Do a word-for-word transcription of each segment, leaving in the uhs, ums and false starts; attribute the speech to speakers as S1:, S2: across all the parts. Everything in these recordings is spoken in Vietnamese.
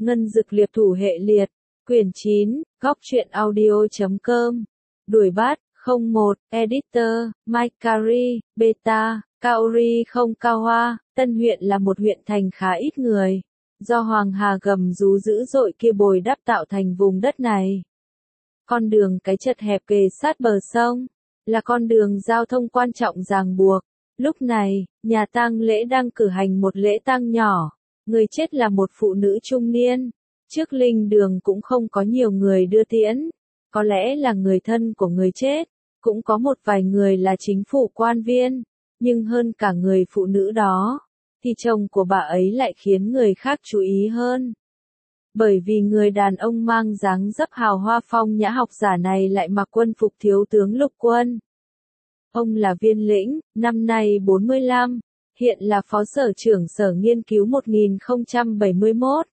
S1: Ngân Dực Liệp Thủ Hệ Liệt, Quyển chín, góc truyện audio chấm com. Đuổi bắt, không một, Editor, Mike Carey, Beta, Kaori không Cao Hoa. Tân huyện là một huyện thành khá ít người, do Hoàng Hà gầm rú dữ dội kia bồi đắp tạo thành vùng đất này. Con đường cái chật hẹp kề sát bờ sông, là con đường giao thông quan trọng ràng buộc. Lúc này, nhà tang lễ đang cử hành một lễ tang nhỏ. Người chết là một phụ nữ trung niên. Trước linh đường cũng không có nhiều người đưa tiễn. Có lẽ là người thân của người chết. Cũng có một vài người là chính phủ quan viên. Nhưng hơn cả người phụ nữ đó, thì chồng của bà ấy lại khiến người khác chú ý hơn. Bởi vì người đàn ông mang dáng dấp hào hoa phong nhã học giả này lại mặc quân phục thiếu tướng lục quân. Ông là Viên Lĩnh, năm nay bốn mươi lăm, hiện là phó sở trưởng sở nghiên cứu một nghìn không trăm bảy mươi mốt.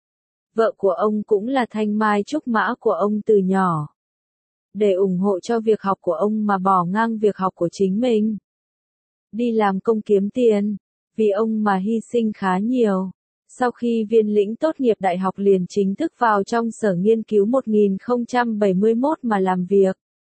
S1: Vợ của ông cũng là thanh mai trúc mã của ông từ nhỏ. Để ủng hộ cho việc học của ông mà bỏ ngang việc học của chính mình. Đi làm công kiếm tiền, vì ông mà hy sinh khá nhiều. Sau khi Viên Lĩnh tốt nghiệp đại học liền chính thức vào trong sở nghiên cứu một nghìn không trăm bảy mươi mốt mà làm việc.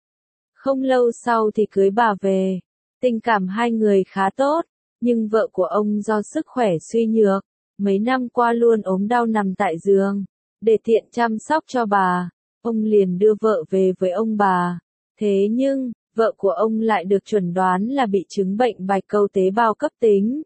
S1: Không lâu sau thì cưới bà về. Tình cảm hai người khá tốt, nhưng vợ của ông do sức khỏe suy nhược, mấy năm qua luôn ốm đau nằm tại giường. Để tiện chăm sóc cho bà, ông liền đưa vợ về với ông bà. Thế nhưng, vợ của ông lại được chuẩn đoán là bị chứng bệnh bạch cầu tế bào cấp tính.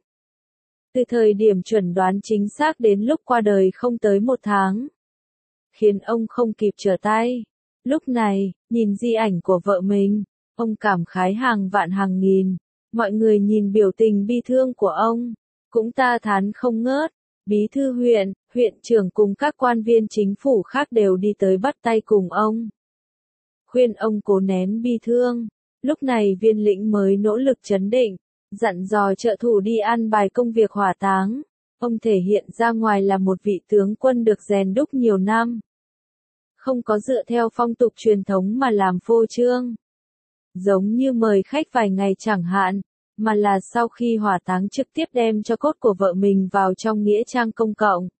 S1: Từ thời điểm chuẩn đoán chính xác đến lúc qua đời không tới một tháng, khiến ông không kịp trở tay. Lúc này, nhìn di ảnh của vợ mình, ông cảm khái hàng vạn hàng nghìn. Mọi người nhìn biểu tình bi thương của ông, cũng ta thán không ngớt. Bí thư huyện, huyện trưởng cùng các quan viên chính phủ khác đều đi tới bắt tay cùng ông, khuyên ông cố nén bi thương. Lúc này Viên Lĩnh mới nỗ lực trấn định, dặn dò trợ thủ đi an bài công việc hỏa táng. Ông thể hiện ra ngoài là một vị tướng quân được rèn đúc nhiều năm. Không có dựa theo phong tục truyền thống mà làm phô trương. Giống như mời khách vài ngày chẳng hạn, mà là sau khi hỏa táng trực tiếp đem cho cốt của vợ mình vào trong nghĩa trang công cộng.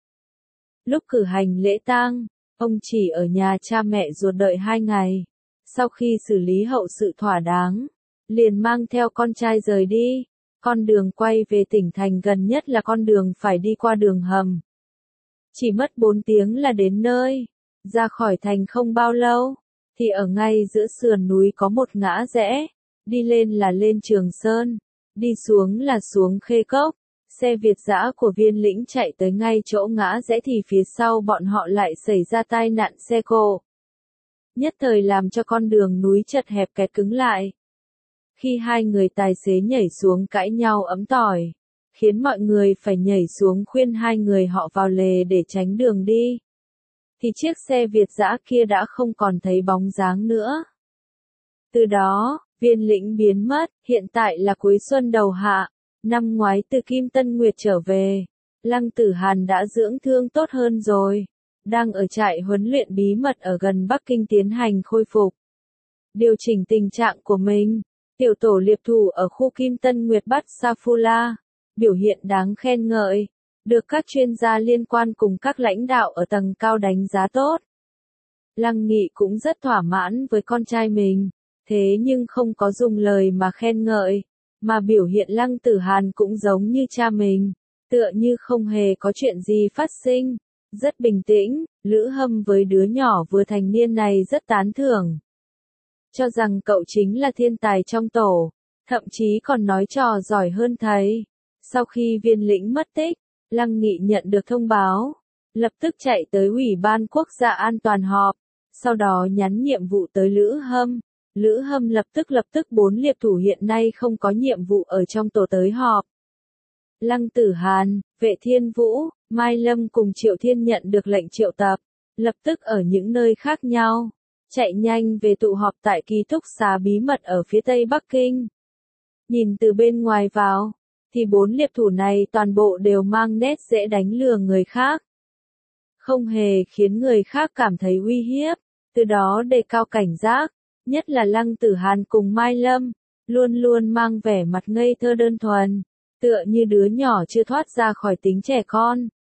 S1: Lúc cử hành lễ tang, ông chỉ ở nhà cha mẹ ruột đợi hai ngày. Sau khi xử lý hậu sự thỏa đáng, liền mang theo con trai rời đi. Con đường quay về tỉnh thành gần nhất là con đường phải đi qua đường hầm. Chỉ mất bốn tiếng là đến nơi. Ra khỏi thành không bao lâu, thì ở ngay giữa sườn núi có một ngã rẽ. Đi lên là lên Trường Sơn, đi xuống là xuống Khê Cốc. Xe Việt dã của Viên Lĩnh chạy tới ngay chỗ ngã rẽ thì phía sau bọn họ lại xảy ra tai nạn xe cộ. Nhất thời làm cho con đường núi chật hẹp kẹt cứng lại. Khi hai người tài xế nhảy xuống cãi nhau ấm tỏi, khiến mọi người phải nhảy xuống khuyên hai người họ vào lề để tránh đường đi, thì chiếc xe Việt dã kia đã không còn thấy bóng dáng nữa. Từ đó, Viên Lĩnh biến mất. Hiện tại là cuối xuân đầu hạ, năm ngoái từ Kim Tân Nguyệt trở về. Lăng Tử Hàn đã dưỡng thương tốt hơn rồi, đang ở trại huấn luyện bí mật ở gần Bắc Kinh tiến hành khôi phục, điều chỉnh tình trạng của mình. Tiểu tổ liệp thủ ở khu Kim Tân Nguyệt bắt Safula, biểu hiện đáng khen ngợi, được các chuyên gia liên quan cùng các lãnh đạo ở tầng cao đánh giá tốt. Lăng Nghị cũng rất thỏa mãn với con trai mình, thế nhưng không có dùng lời mà khen ngợi, mà biểu hiện Lăng Tử Hàn cũng giống như cha mình, tựa như không hề có chuyện gì phát sinh, rất bình tĩnh. Lữ Hâm với đứa nhỏ vừa thành niên này rất tán thưởng, cho rằng cậu chính là thiên tài trong tổ, thậm chí còn nói trò giỏi hơn thầy. Sau khi Viên Lĩnh mất tích, Lăng Nghị nhận được thông báo, lập tức chạy tới Ủy ban Quốc gia an toàn họp, sau đó nhắn nhiệm vụ tới Lữ Hâm. Lữ Hâm lập tức lập tức bốn liệp thủ hiện nay không có nhiệm vụ ở trong tổ tới họp. Lăng Tử Hàn, Vệ Thiên Vũ, Mai Lâm cùng Triệu Thiên nhận được lệnh triệu tập, lập tức ở những nơi khác nhau, chạy nhanh về tụ họp tại ký túc xá bí mật ở phía tây Bắc Kinh. Nhìn từ bên ngoài vào, thì bốn liệp thủ này toàn bộ đều mang nét dễ đánh lừa người khác, không hề khiến người khác cảm thấy uy hiếp, từ đó đề cao cảnh giác. Nhất là Lăng Tử Hàn cùng Mai Lâm, luôn luôn mang vẻ mặt ngây thơ đơn thuần, tựa như đứa nhỏ chưa thoát ra khỏi tính trẻ con.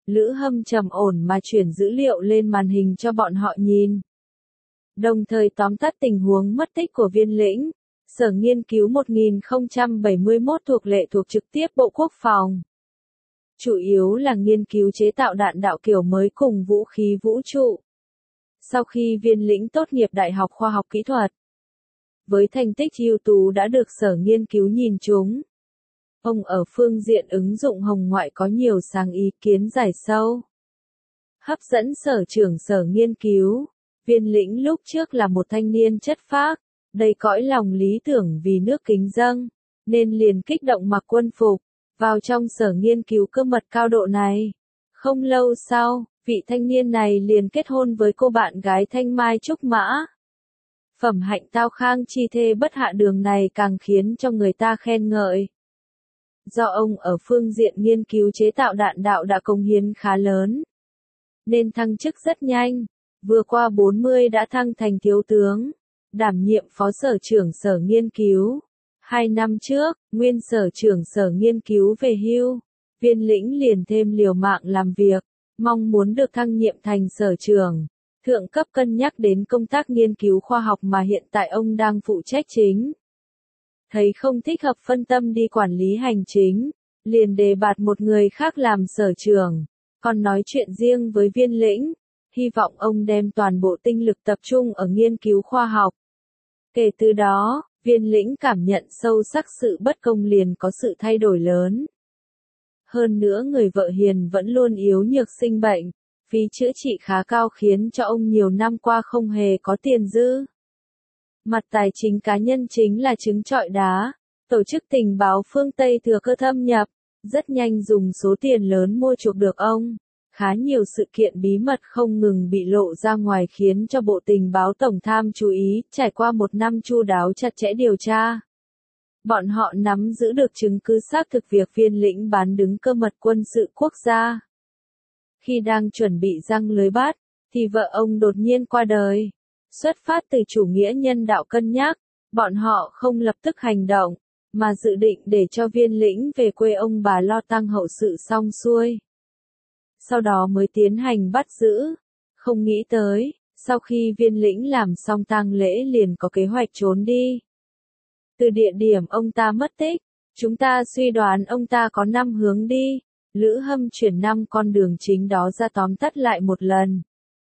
S1: Lữ Hâm trầm ổn mà chuyển dữ liệu lên màn hình cho bọn họ nhìn. Đồng thời tóm tắt tình huống mất tích của Viên Lĩnh. Sở Nghiên cứu một nghìn không trăm bảy mươi mốt thuộc lệ thuộc trực tiếp Bộ Quốc phòng. Chủ yếu là nghiên cứu chế tạo đạn đạo kiểu mới cùng vũ khí vũ trụ. Sau khi Viên Lĩnh tốt nghiệp Đại học Khoa học Kỹ thuật, với thành tích ưu tú đã được Sở Nghiên cứu nhìn trúng. Ông ở phương diện ứng dụng hồng ngoại có nhiều sáng ý kiến giải sâu. Hấp dẫn Sở trưởng Sở Nghiên cứu. Viên Lĩnh lúc trước là một thanh niên chất phác, đầy cõi lòng lý tưởng vì nước kính dâng, nên liền kích động mặc quân phục, vào trong Sở Nghiên cứu cơ mật cao độ này. Không lâu sau, vị thanh niên này liền kết hôn với cô bạn gái Thanh Mai Trúc Mã. Phẩm hạnh tao khang chi thê bất hạ đường này càng khiến cho người ta khen ngợi. Do ông ở phương diện nghiên cứu chế tạo đạn đạo đã cống hiến khá lớn, nên thăng chức rất nhanh, vừa qua bốn mươi đã thăng thành thiếu tướng, đảm nhiệm phó sở trưởng Sở Nghiên cứu. Hai năm trước, nguyên sở trưởng Sở Nghiên cứu về hưu, Viên Lĩnh liền thêm liều mạng làm việc, mong muốn được thăng nhiệm thành sở trưởng. Thượng cấp cân nhắc đến công tác nghiên cứu khoa học mà hiện tại ông đang phụ trách chính. Thấy không thích hợp phân tâm đi quản lý hành chính, liền đề bạt một người khác làm sở trưởng, còn nói chuyện riêng với Viên Lĩnh, hy vọng ông đem toàn bộ tinh lực tập trung ở nghiên cứu khoa học. Kể từ đó, Viên Lĩnh cảm nhận sâu sắc sự bất công liền có sự thay đổi lớn. Hơn nữa người vợ hiền vẫn luôn yếu nhược sinh bệnh, phí chữa trị khá cao khiến cho ông nhiều năm qua không hề có tiền dư. Mặt tài chính cá nhân chính là trứng trọi đá, tổ chức tình báo phương Tây thừa cơ thâm nhập, rất nhanh dùng số tiền lớn mua chuộc được ông. Khá nhiều sự kiện bí mật không ngừng bị lộ ra ngoài khiến cho Bộ Tình báo Tổng tham chú ý, trải qua một năm chu đáo chặt chẽ điều tra. Bọn họ nắm giữ được chứng cứ xác thực việc Viên Lĩnh bán đứng cơ mật quân sự quốc gia. Khi đang chuẩn bị giăng lưới bắt, thì vợ ông đột nhiên qua đời. Xuất phát từ chủ nghĩa nhân đạo cân nhắc, bọn họ không lập tức hành động, mà dự định để cho Viên Lĩnh về quê ông bà lo tang hậu sự xong xuôi. Sau đó mới tiến hành bắt giữ. Không nghĩ tới, sau khi Viên Lĩnh làm xong tang lễ liền có kế hoạch trốn đi. Từ địa điểm ông ta mất tích, chúng ta suy đoán ông ta có năm hướng đi. Lữ Hâm chuyển năm con đường chính đó ra tóm tắt lại một lần.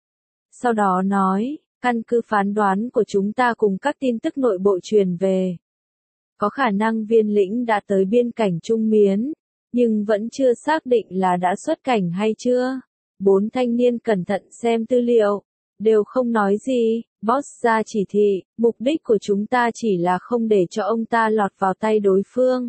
S1: Sau đó nói, căn cứ phán đoán của chúng ta cùng các tin tức nội bộ truyền về. Có khả năng Viên Lĩnh đã tới biên cảnh Trung Miến, nhưng vẫn chưa xác định là đã xuất cảnh hay chưa. Bốn thanh niên cẩn thận xem tư liệu, đều không nói gì. Boss ra chỉ thị, mục đích của chúng ta chỉ là không để cho ông ta lọt vào tay đối phương.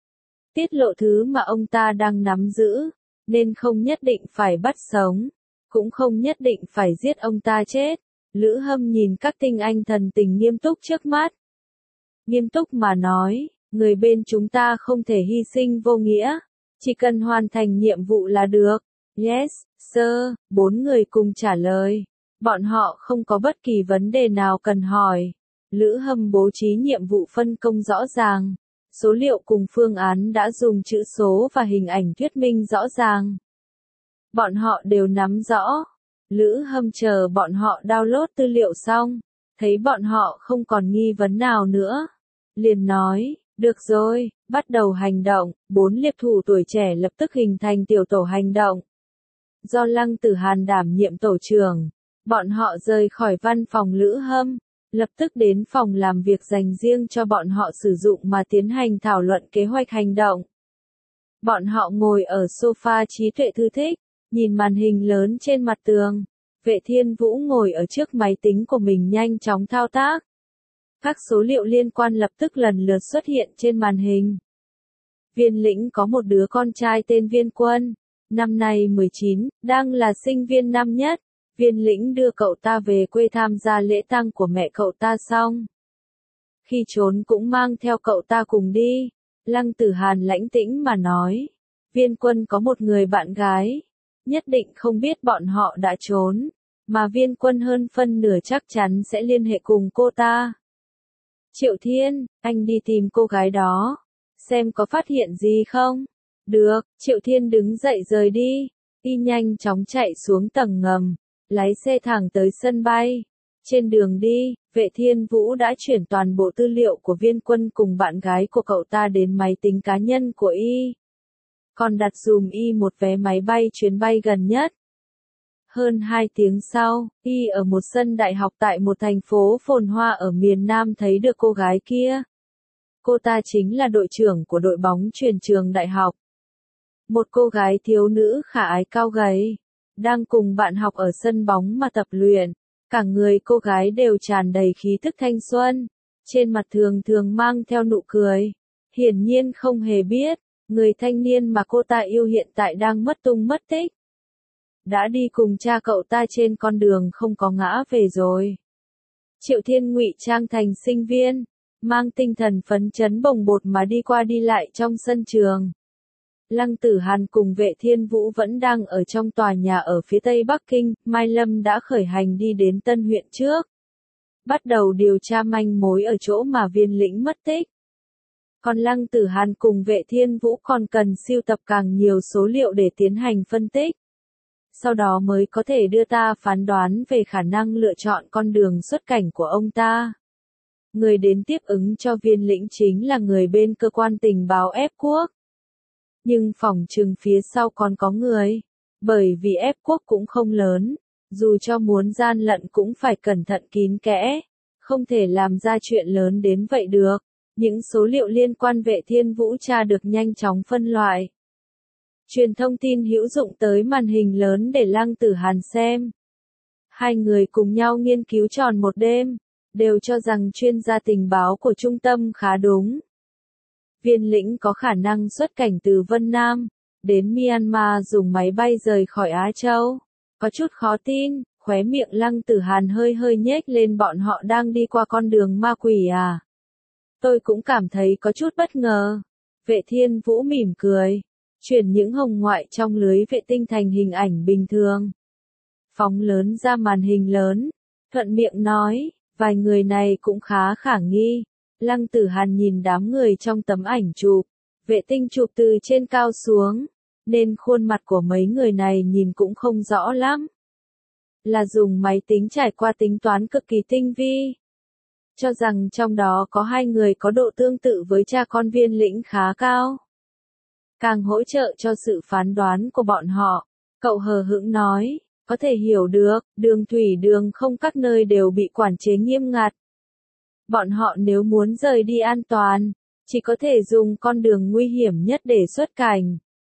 S1: Tiết lộ thứ mà ông ta đang nắm giữ, nên không nhất định phải bắt sống, cũng không nhất định phải giết ông ta chết. Lữ Hâm nhìn các tinh anh thần tình nghiêm túc trước mắt. Nghiêm túc mà nói, người bên chúng ta không thể hy sinh vô nghĩa, chỉ cần hoàn thành nhiệm vụ là được. Yes, sir, bốn người cùng trả lời. Bọn họ không có bất kỳ vấn đề nào cần hỏi. Lữ Hâm bố trí nhiệm vụ phân công rõ ràng. Số liệu cùng phương án đã dùng chữ số và hình ảnh thuyết minh rõ ràng. Bọn họ đều nắm rõ. Lữ Hâm chờ bọn họ download tư liệu xong, thấy bọn họ không còn nghi vấn nào nữa. Liền nói, được rồi, bắt đầu hành động. Bốn liệp thủ tuổi trẻ lập tức hình thành tiểu tổ hành động. Do Lăng Tử Hàn đảm nhiệm tổ trưởng, bọn họ rời khỏi văn phòng Lữ Hâm, lập tức đến phòng làm việc dành riêng cho bọn họ sử dụng mà tiến hành thảo luận kế hoạch hành động. Bọn họ ngồi ở sofa trí tuệ thư thích, nhìn màn hình lớn trên mặt tường. Vệ Thiên Vũ ngồi ở trước máy tính của mình nhanh chóng thao tác. Các số liệu liên quan lập tức lần lượt xuất hiện trên màn hình. Viên Lĩnh có một đứa con trai tên Viên Quân, năm nay mười chín, đang là sinh viên năm nhất. Viên Lĩnh đưa cậu ta về quê tham gia lễ tang của mẹ cậu ta xong. Khi trốn cũng mang theo cậu ta cùng đi. Lăng Tử Hàn lãnh tĩnh mà nói. Viên Quân có một người bạn gái. Nhất định không biết bọn họ đã trốn. Mà Viên Quân hơn phân nửa chắc chắn sẽ liên hệ cùng cô ta. Triệu Thiên, anh đi tìm cô gái đó. Xem có phát hiện gì không? Được, Triệu Thiên đứng dậy rời đi. Y nhanh chóng chạy xuống tầng ngầm, lái xe thẳng tới sân bay. Trên đường đi, Vệ Thiên Vũ đã chuyển toàn bộ tư liệu của Viên Quân cùng bạn gái của cậu ta đến máy tính cá nhân của Y. Còn đặt dùm Y một vé máy bay chuyến bay gần nhất. Hơn hai tiếng sau, Y ở một sân đại học tại một thành phố phồn hoa ở miền Nam thấy được cô gái kia. Cô ta chính là đội trưởng của đội bóng chuyền trường đại học. Một cô gái thiếu nữ khả ái cao gầy, đang cùng bạn học ở sân bóng mà tập luyện. Cả người cô gái đều tràn đầy khí thức thanh xuân, trên mặt thường thường mang theo nụ cười. Hiển nhiên không hề biết, người thanh niên mà cô ta yêu hiện tại đang mất tung mất tích. Đã đi cùng cha cậu ta trên con đường không có ngã về rồi. Triệu Thiên ngụy trang thành sinh viên, mang tinh thần phấn chấn bồng bột mà đi qua đi lại trong sân trường. Lăng Tử Hàn cùng Vệ Thiên Vũ vẫn đang ở trong tòa nhà ở phía tây Bắc Kinh, Mai Lâm đã khởi hành đi đến Tân huyện trước. Bắt đầu điều tra manh mối ở chỗ mà Viên Lĩnh mất tích. Còn Lăng Tử Hàn cùng Vệ Thiên Vũ còn cần sưu tập càng nhiều số liệu để tiến hành phân tích. Sau đó mới có thể đưa ta phán đoán về khả năng lựa chọn con đường xuất cảnh của ông ta. Người đến tiếp ứng cho Viên Lĩnh chính là người bên cơ quan tình báo ép quốc. Nhưng phòng trừng phía sau còn có người, bởi vì ép quốc cũng không lớn, dù cho muốn gian lận cũng phải cẩn thận kín kẽ, không thể làm ra chuyện lớn đến vậy được. Những số liệu liên quan Vệ Thiên Vũ tra được nhanh chóng phân loại. Truyền thông tin hữu dụng tới màn hình lớn để Lăng Tử Hàn xem. Hai người cùng nhau nghiên cứu tròn một đêm, đều cho rằng chuyên gia tình báo của trung tâm khá đúng. Viên Lĩnh có khả năng xuất cảnh từ Vân Nam, đến Myanmar dùng máy bay rời khỏi Á Châu. Có chút khó tin, khóe miệng Lăng Tử Hàn hơi hơi nhếch lên, bọn họ đang đi qua con đường ma quỷ à. Tôi cũng cảm thấy có chút bất ngờ. Vệ Thiên Vũ mỉm cười, chuyển những hồng ngoại trong lưới vệ tinh thành hình ảnh bình thường. Phóng lớn ra màn hình lớn, thuận miệng nói, vài người này cũng khá khả nghi. Lăng Tử Hàn nhìn đám người trong tấm ảnh chụp, vệ tinh chụp từ trên cao xuống, nên khuôn mặt của mấy người này nhìn cũng không rõ lắm. Là dùng máy tính trải qua tính toán cực kỳ tinh vi. Cho rằng trong đó có hai người có độ tương tự với cha con Viên Lĩnh khá cao. Càng hỗ trợ cho sự phán đoán của bọn họ, cậu hờ hững nói, có thể hiểu được, đường thủy đường không các nơi đều bị quản chế nghiêm ngặt. Bọn họ nếu muốn rời đi an toàn, chỉ có thể dùng con đường nguy hiểm nhất để xuất cảnh.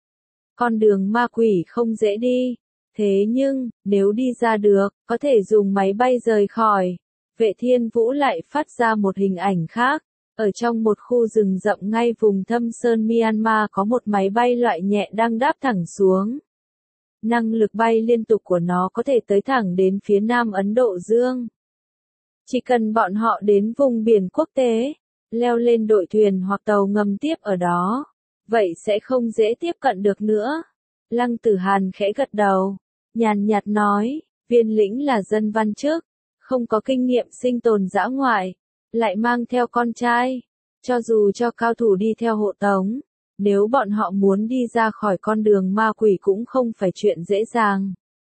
S1: Con đường ma quỷ không dễ đi, thế nhưng, nếu đi ra được, có thể dùng máy bay rời khỏi. Vệ Thiên Vũ lại phát ra một hình ảnh khác. Ở trong một khu rừng rậm ngay vùng thâm sơn Myanmar có một máy bay loại nhẹ đang đáp thẳng xuống. Năng lực bay liên tục của nó có thể tới thẳng đến phía nam Ấn Độ Dương. Chỉ cần bọn họ đến vùng biển quốc tế, leo lên đội thuyền hoặc tàu ngầm tiếp ở đó, vậy sẽ không dễ tiếp cận được nữa. Lăng Tử Hàn khẽ gật đầu, nhàn nhạt nói, Viên Lĩnh là dân văn chức, không có kinh nghiệm sinh tồn dã ngoại, lại mang theo con trai, cho dù cho cao thủ đi theo hộ tống, nếu bọn họ muốn đi ra khỏi con đường ma quỷ cũng không phải chuyện dễ dàng.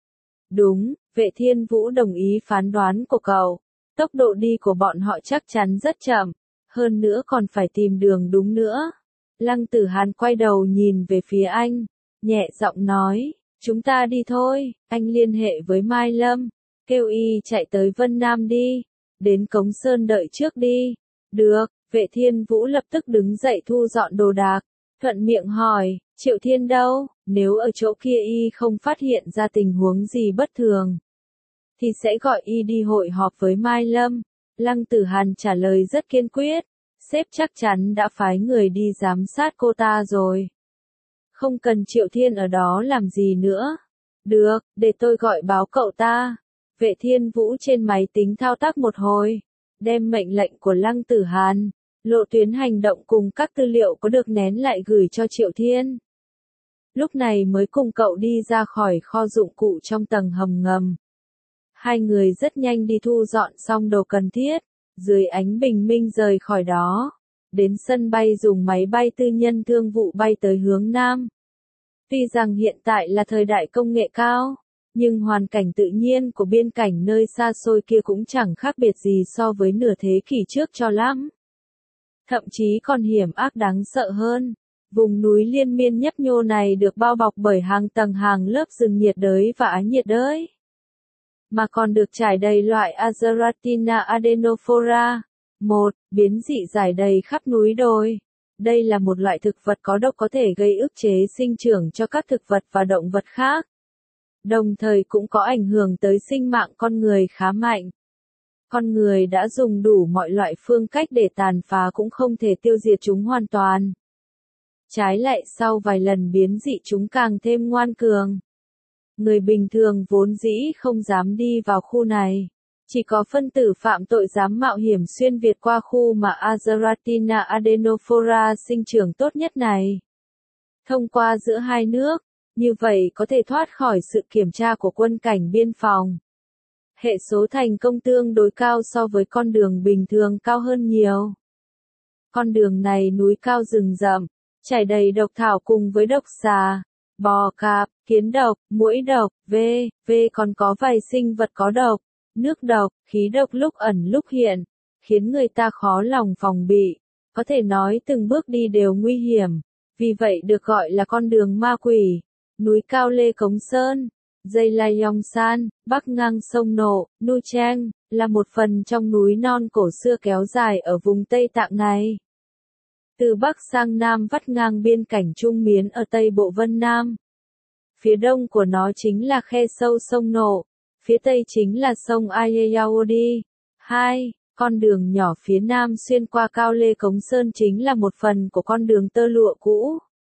S1: Đúng, Vệ Thiên Vũ đồng ý phán đoán của cậu. Tốc độ đi của bọn họ chắc chắn rất chậm, hơn nữa còn phải tìm đường đúng nữa. Lăng Tử Hàn quay đầu nhìn về phía anh, nhẹ giọng nói, chúng ta đi thôi, anh liên hệ với Mai Lâm, kêu y chạy tới Vân Nam đi, đến Cống Sơn đợi trước đi. Được, Vệ Thiên Vũ lập tức đứng dậy thu dọn đồ đạc, thuận miệng hỏi, Triệu Thiên đâu, nếu ở chỗ kia y không phát hiện ra tình huống gì bất thường, thì sẽ gọi y đi hội họp với Mai Lâm. Lăng Tử Hàn trả lời rất kiên quyết, sếp chắc chắn đã phái người đi giám sát cô ta rồi. Không cần Triệu Thiên ở đó làm gì nữa. Được, để tôi gọi báo cậu ta. Vệ Thiên Vũ trên máy tính thao tác một hồi, đem mệnh lệnh của Lăng Tử Hàn, lộ tuyến hành động cùng các tư liệu có được nén lại gửi cho Triệu Thiên. Lúc này mới cùng cậu đi ra khỏi kho dụng cụ trong tầng hầm ngầm. Hai người rất nhanh đi thu dọn xong đồ cần thiết, dưới ánh bình minh rời khỏi đó, đến sân bay dùng máy bay tư nhân thương vụ bay tới hướng Nam. Tuy rằng hiện tại là thời đại công nghệ cao, nhưng hoàn cảnh tự nhiên của biên cảnh nơi xa xôi kia cũng chẳng khác biệt gì so với nửa thế kỷ trước cho lắm. Thậm chí còn hiểm ác đáng sợ hơn. Vùng núi liên miên nhấp nhô này được bao bọc bởi hàng tầng hàng lớp rừng nhiệt đới và ái nhiệt đới, mà còn được trải đầy loại Azaratina adenophora. Một, biến dị rải đầy khắp núi đồi. Đây là một loại thực vật có độc có thể gây ức chế sinh trưởng cho các thực vật và động vật khác, đồng thời cũng có ảnh hưởng tới sinh mạng con người khá mạnh. Con người đã dùng đủ mọi loại phương cách để tàn phá cũng không thể tiêu diệt chúng hoàn toàn. Trái lại sau vài lần biến dị chúng càng thêm ngoan cường. Người bình thường vốn dĩ không dám đi vào khu này. Chỉ có phân tử phạm tội dám mạo hiểm xuyên việt qua khu mà Azaratina adenophora sinh trưởng tốt nhất này. Thông qua giữa hai nước, như vậy có thể thoát khỏi sự kiểm tra của quân cảnh biên phòng. Hệ số thành công tương đối cao so với con đường bình thường cao hơn nhiều. Con đường này núi cao rừng rậm, trải đầy độc thảo cùng với độc xà, bò cạp, kiến độc, muỗi độc, v, v còn có vài sinh vật có độc, nước độc, khí độc lúc ẩn lúc hiện, khiến người ta khó lòng phòng bị, có thể nói từng bước đi đều nguy hiểm, vì vậy được gọi là con đường ma quỷ. Núi cao Lê Cống Sơn, Dây Lai Yong San, bắc ngang sông Nộ, Nu Trang, là một phần trong núi non cổ xưa kéo dài ở vùng Tây Tạng này. Từ Bắc sang Nam vắt ngang biên cảnh Trung Miến ở Tây Bộ Vân Nam. Phía đông của nó chính là khe sâu sông Nộ, phía tây chính là sông Ayayaodi. Hai, con đường nhỏ phía nam xuyên qua cao Lê Cống Sơn chính là một phần của con đường tơ lụa cũ.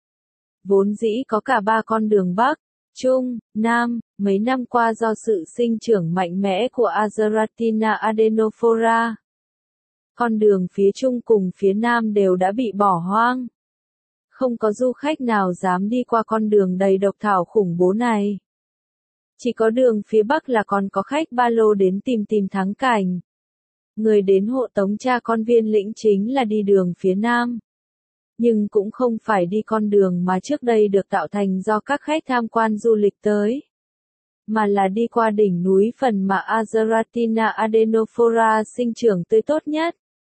S1: Vốn dĩ có cả ba con đường Bắc, Trung, Nam, mấy năm qua do sự sinh trưởng mạnh mẽ của Azaratina adenophora. Con đường phía Trung cùng phía Nam đều đã bị bỏ hoang. Không có du khách nào dám đi qua con đường đầy độc thảo khủng bố này. Chỉ có đường phía Bắc là còn có khách ba lô đến tìm tìm thắng cảnh. Người đến hộ tống cha con Viên Lĩnh chính là đi đường phía Nam. Nhưng cũng không phải đi con đường mà trước đây được tạo thành do các khách tham quan du lịch tới, mà là đi qua đỉnh núi phần mà Azaratina adenophora sinh trưởng tươi tốt nhất.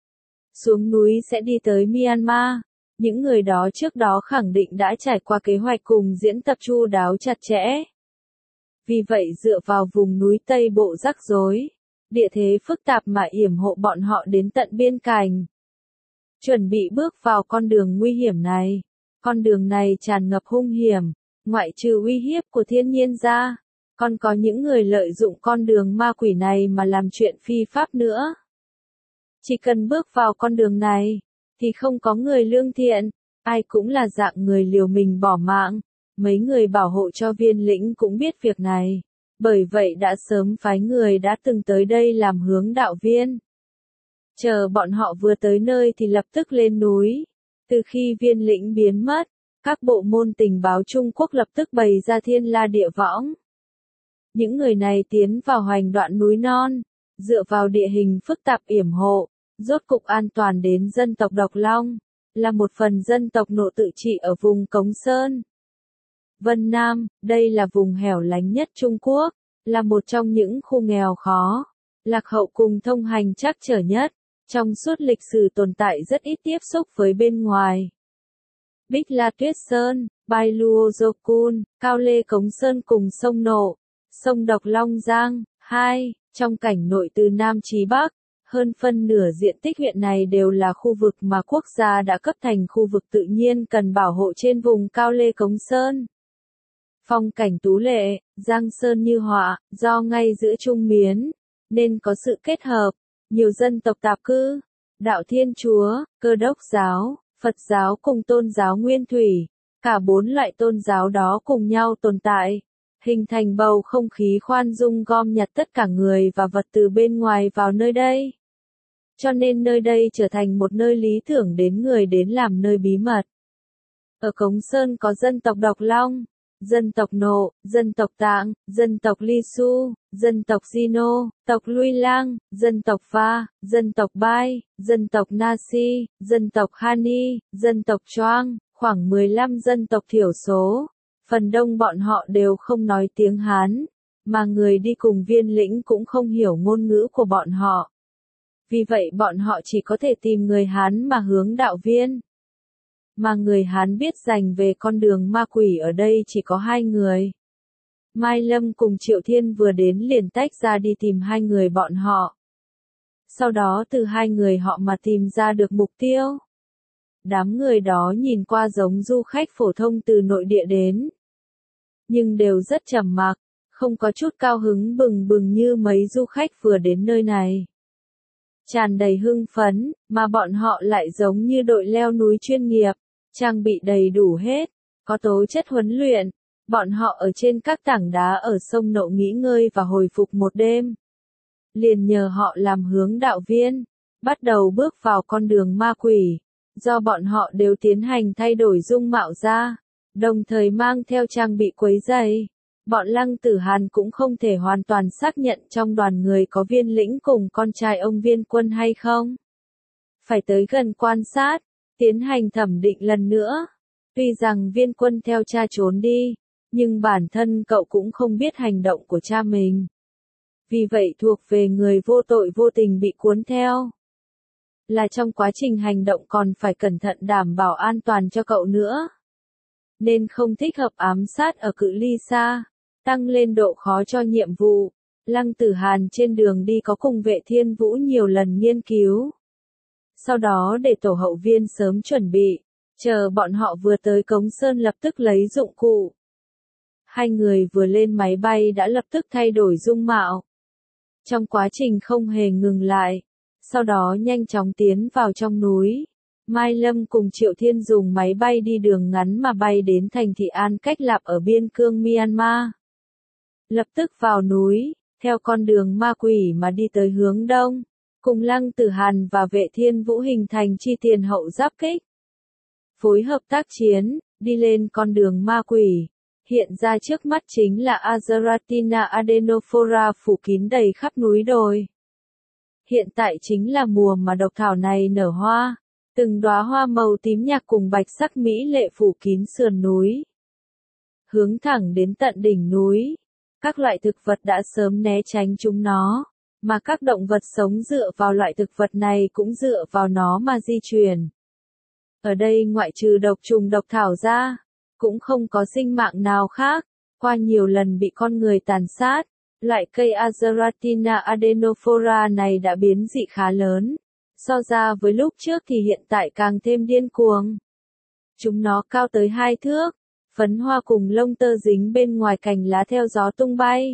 S1: Xuống núi sẽ đi tới Myanmar. Những người đó trước đó khẳng định đã trải qua kế hoạch cùng diễn tập chu đáo chặt chẽ. Vì vậy dựa vào vùng núi Tây Bộ rắc rối, địa thế phức tạp mà yểm hộ bọn họ đến tận biên cảnh. Chuẩn bị bước vào con đường nguy hiểm này. Con đường này tràn ngập hung hiểm, ngoại trừ uy hiếp của thiên nhiên ra, còn có những người lợi dụng con đường ma quỷ này mà làm chuyện phi pháp nữa. Chỉ cần bước vào con đường này, thì không có người lương thiện, ai cũng là dạng người liều mình bỏ mạng. Mấy người bảo hộ cho Viên Lĩnh cũng biết việc này, bởi vậy đã sớm phái người đã từng tới đây làm hướng đạo viên. Chờ bọn họ vừa tới nơi thì lập tức lên núi. Từ khi Viên Lĩnh biến mất, các bộ môn tình báo Trung Quốc lập tức bày ra thiên la địa võng. Những người này tiến vào hoành đoạn núi non, dựa vào địa hình phức tạp yểm hộ, rốt cục an toàn đến dân tộc Độc Long, là một phần dân tộc Nộ tự trị ở vùng Cống Sơn. Vân Nam, đây là vùng hẻo lánh nhất Trung Quốc, là một trong những khu nghèo khó, lạc hậu cùng thông hành trắc trở nhất, trong suốt lịch sử tồn tại rất ít tiếp xúc với bên ngoài. Bích La Tuyết Sơn, Bai Luo Jokun, Cao Lê Cống Sơn cùng sông Nộ, sông Độc Long Giang. Hai, trong cảnh nội từ Nam chí Bắc, hơn phân nửa diện tích huyện này đều là khu vực mà quốc gia đã cấp thành khu vực tự nhiên cần bảo hộ trên vùng Cao Lê Cống Sơn. Phong cảnh tú lệ, giang sơn như họa, do ngay giữa Trung Miến, nên có sự kết hợp, nhiều dân tộc tạp cư, đạo Thiên Chúa, Cơ đốc giáo, Phật giáo cùng tôn giáo Nguyên Thủy, cả bốn loại tôn giáo đó cùng nhau tồn tại, hình thành bầu không khí khoan dung gom nhặt tất cả người và vật từ bên ngoài vào nơi đây. Cho nên nơi đây trở thành một nơi lý tưởng đến người đến làm nơi bí mật. Ở Cống Sơn có dân tộc Độc Long, dân tộc Nộ, dân tộc Tạng, dân tộc Lisu, dân tộc Sino, tộc Lui Lang, dân tộc Va, dân tộc Bai, dân tộc Nasi, dân tộc Hani, dân tộc Choang, khoảng mười lăm dân tộc thiểu số. Phần đông bọn họ đều không nói tiếng Hán, mà người đi cùng Viên Lĩnh cũng không hiểu ngôn ngữ của bọn họ. Vì vậy bọn họ chỉ có thể tìm người Hán mà hướng đạo viên. Mà người Hán biết dành về con đường ma quỷ ở đây chỉ có hai người. Mai Lâm cùng Triệu Thiên vừa đến liền tách ra đi tìm hai người bọn họ. Sau đó từ hai người họ mà tìm ra được mục tiêu. Đám người đó nhìn qua giống du khách phổ thông từ nội địa đến. Nhưng đều rất trầm mặc, không có chút cao hứng bừng bừng như mấy du khách vừa đến nơi này. Tràn đầy hưng phấn, mà bọn họ lại giống như đội leo núi chuyên nghiệp, trang bị đầy đủ hết, có tố chất huấn luyện. Bọn họ ở trên các tảng đá ở sông Nộ nghỉ ngơi và hồi phục một đêm. Liền nhờ họ làm hướng đạo viên, bắt đầu bước vào con đường ma quỷ, do bọn họ đều tiến hành thay đổi dung mạo ra, đồng thời mang theo trang bị quấy rầy. Bọn Lăng Tử Hàn cũng không thể hoàn toàn xác nhận trong đoàn người có Viên Lĩnh cùng con trai ông Viên Quân hay không. Phải tới gần quan sát, tiến hành thẩm định lần nữa. Tuy rằng Viên Quân theo cha trốn đi, nhưng bản thân cậu cũng không biết hành động của cha mình. Vì vậy thuộc về người vô tội vô tình bị cuốn theo. Là trong quá trình hành động còn phải cẩn thận đảm bảo an toàn cho cậu nữa. Nên không thích hợp ám sát ở cự ly xa, tăng lên độ khó cho nhiệm vụ. Lăng Tử Hàn trên đường đi có cùng Vệ Thiên Vũ nhiều lần nghiên cứu. Sau đó để tổ hậu viên sớm chuẩn bị, chờ bọn họ vừa tới Cống Sơn lập tức lấy dụng cụ. Hai người vừa lên máy bay đã lập tức thay đổi dung mạo. Trong quá trình không hề ngừng lại, sau đó nhanh chóng tiến vào trong núi. Mai Lâm cùng Triệu Thiên dùng máy bay đi đường ngắn mà bay đến thành thị An Cách Lạp ở biên cương Myanmar. Lập tức vào núi, theo con đường ma quỷ mà đi tới hướng đông, cùng Lăng Tử Hàn và Vệ Thiên Vũ hình thành chi tiền hậu giáp kích. Phối hợp tác chiến, đi lên con đường ma quỷ. Hiện ra trước mắt chính là Azaratina adenophora phủ kín đầy khắp núi đồi. Hiện tại chính là mùa mà độc thảo này nở hoa, từng đóa hoa màu tím nhạt cùng bạch sắc mỹ lệ phủ kín sườn núi. Hướng thẳng đến tận đỉnh núi, các loại thực vật đã sớm né tránh chúng nó, mà các động vật sống dựa vào loại thực vật này cũng dựa vào nó mà di chuyển. Ở đây ngoại trừ độc trùng độc thảo ra, cũng không có sinh mạng nào khác, qua nhiều lần bị con người tàn sát, loại cây Azaratina adenophora này đã biến dị khá lớn, so ra với lúc trước thì hiện tại càng thêm điên cuồng. Chúng nó cao tới hai thước, phấn hoa cùng lông tơ dính bên ngoài cành lá theo gió tung bay.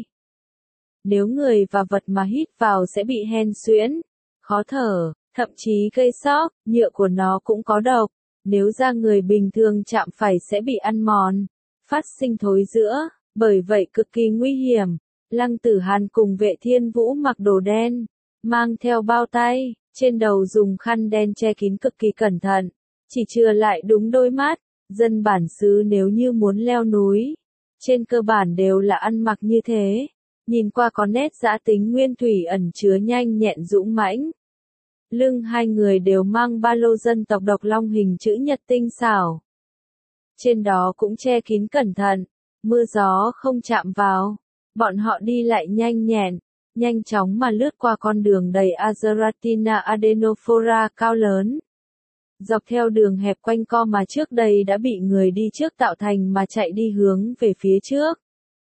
S1: Nếu người và vật mà hít vào sẽ bị hen suyễn, khó thở, thậm chí gây sốc, nhựa của nó cũng có độc. Nếu da người bình thường chạm phải sẽ bị ăn mòn, phát sinh thối rữa, bởi vậy cực kỳ nguy hiểm. Lăng Tử Hàn cùng Vệ Thiên Vũ mặc đồ đen, mang theo bao tay, trên đầu dùng khăn đen che kín cực kỳ cẩn thận, chỉ chừa lại đúng đôi mắt. Dân bản xứ nếu như muốn leo núi, trên cơ bản đều là ăn mặc như thế, nhìn qua có nét dã tính nguyên thủy ẩn chứa nhanh nhẹn dũng mãnh. Lưng hai người đều mang ba lô dân tộc độc long hình chữ nhật tinh xảo. Trên đó cũng che kín cẩn thận, mưa gió không chạm vào. Bọn họ đi lại nhanh nhẹn, nhanh chóng mà lướt qua con đường đầy Azaratina adenophora cao lớn. Dọc theo đường hẹp quanh co mà trước đây đã bị người đi trước tạo thành mà chạy đi hướng về phía trước.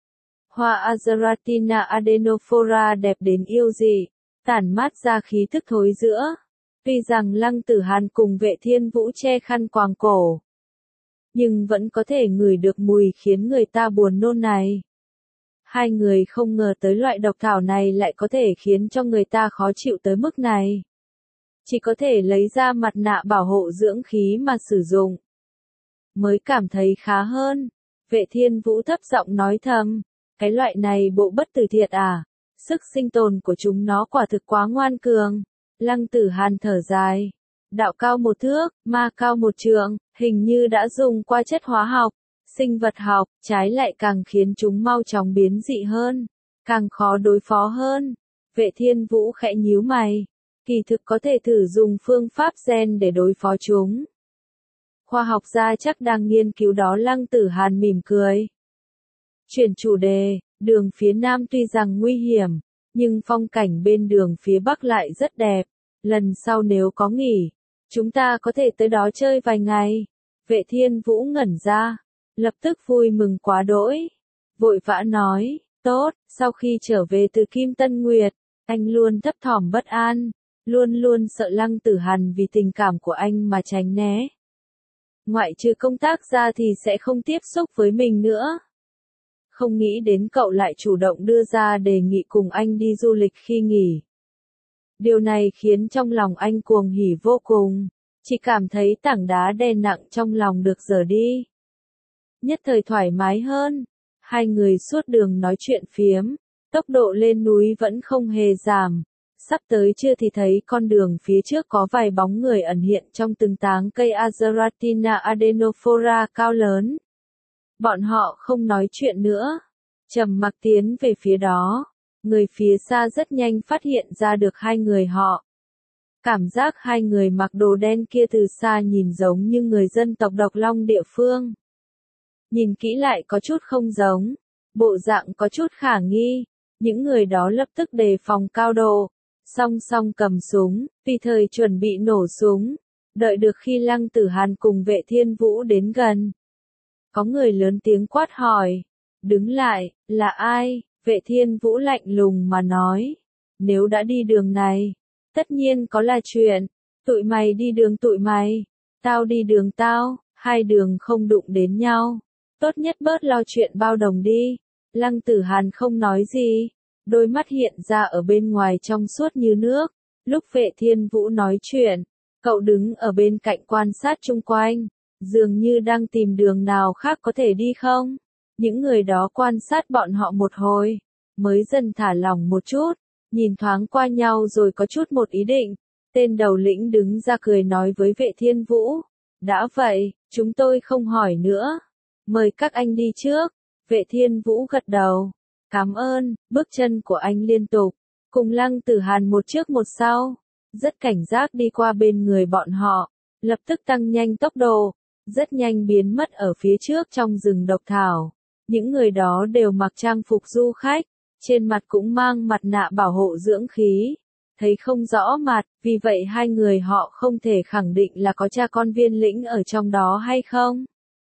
S1: Hoa Azaratina adenophora đẹp đến yêu dị, tản mát ra khí thức thối rữa. Tuy rằng Lăng Tử Hàn cùng Vệ Thiên Vũ che khăn quàng cổ, nhưng vẫn có thể ngửi được mùi khiến người ta buồn nôn này. Hai người không ngờ tới loại độc thảo này lại có thể khiến cho người ta khó chịu tới mức này. Chỉ có thể lấy ra mặt nạ bảo hộ dưỡng khí mà sử dụng, mới cảm thấy khá hơn. Vệ Thiên Vũ thấp giọng nói thầm, cái loại này bộ bất tử thiệt à, sức sinh tồn của chúng nó quả thực quá ngoan cường. Lăng Tử Hàn thở dài, đạo cao một thước, ma cao một trượng, hình như đã dùng qua chất hóa học, sinh vật học, trái lại càng khiến chúng mau chóng biến dị hơn, càng khó đối phó hơn. Vệ Thiên Vũ khẽ nhíu mày, kỳ thực có thể thử dùng phương pháp gen để đối phó chúng. Khoa học gia chắc đang nghiên cứu đó. Lăng Tử Hàn mỉm cười, Chuyển chủ đề, đường phía Nam tuy rằng nguy hiểm, nhưng phong cảnh bên đường phía Bắc lại rất đẹp. Lần sau nếu có nghỉ, chúng ta có thể tới đó chơi vài ngày. Vệ Thiên Vũ ngẩn ra, lập tức vui mừng quá đỗi. Vội vã nói, tốt, sau khi trở về từ Kim Tân Nguyệt, anh luôn thấp thỏm bất an, luôn luôn sợ Lăng Tử Hàn vì tình cảm của anh mà tránh né. Ngoại trừ công tác ra thì sẽ không tiếp xúc với mình nữa. Không nghĩ đến cậu lại chủ động đưa ra đề nghị cùng anh đi du lịch khi nghỉ. Điều này khiến trong lòng anh cuồng hỉ vô cùng, chỉ cảm thấy tảng đá đè nặng trong lòng được dỡ đi. Nhất thời thoải mái hơn, hai người suốt đường nói chuyện phiếm, tốc độ lên núi vẫn không hề giảm. Sắp tới trưa thì thấy con đường phía trước có vài bóng người ẩn hiện trong từng táng cây Azaratina adenophora cao lớn. Bọn họ không nói chuyện nữa, trầm mặc tiến về phía đó. Người phía xa rất nhanh phát hiện ra được hai người họ. Cảm giác hai người mặc đồ đen kia từ xa nhìn giống như người dân tộc Độc Long địa phương. Nhìn kỹ lại có chút không giống, bộ dạng có chút khả nghi. Những người đó lập tức đề phòng cao độ, song song cầm súng, tùy thời chuẩn bị nổ súng. Đợi được khi Lăng Tử Hàn cùng Vệ Thiên Vũ đến gần, có người lớn tiếng quát hỏi, đứng lại, là ai? Vệ Thiên Vũ lạnh lùng mà nói, nếu đã đi đường này, tất nhiên có là chuyện, tụi mày đi đường tụi mày, tao đi đường tao, hai đường không đụng đến nhau, tốt nhất bớt lo chuyện bao đồng đi. Lăng Tử Hàn không nói gì, đôi mắt hiện ra ở bên ngoài trong suốt như nước. Lúc Vệ Thiên Vũ nói chuyện, cậu đứng ở bên cạnh quan sát chung quanh, dường như đang tìm đường nào khác có thể đi không. Những người đó quan sát bọn họ một hồi, mới dần thả lỏng một chút, nhìn thoáng qua nhau rồi có chút một ý định. Tên đầu lĩnh đứng ra cười nói với Vệ Thiên Vũ, đã vậy, chúng tôi không hỏi nữa, mời các anh đi trước. Vệ Thiên Vũ gật đầu, cảm ơn. Bước chân của anh liên tục, cùng Lăng Tử Hàn một trước một sau, rất cảnh giác đi qua bên người bọn họ, lập tức tăng nhanh tốc độ, rất nhanh biến mất ở phía trước trong rừng độc thảo. Những người đó đều mặc trang phục du khách, trên mặt cũng mang mặt nạ bảo hộ dưỡng khí, thấy không rõ mặt, vì vậy hai người họ không thể khẳng định là có cha con Viên Lĩnh ở trong đó hay không.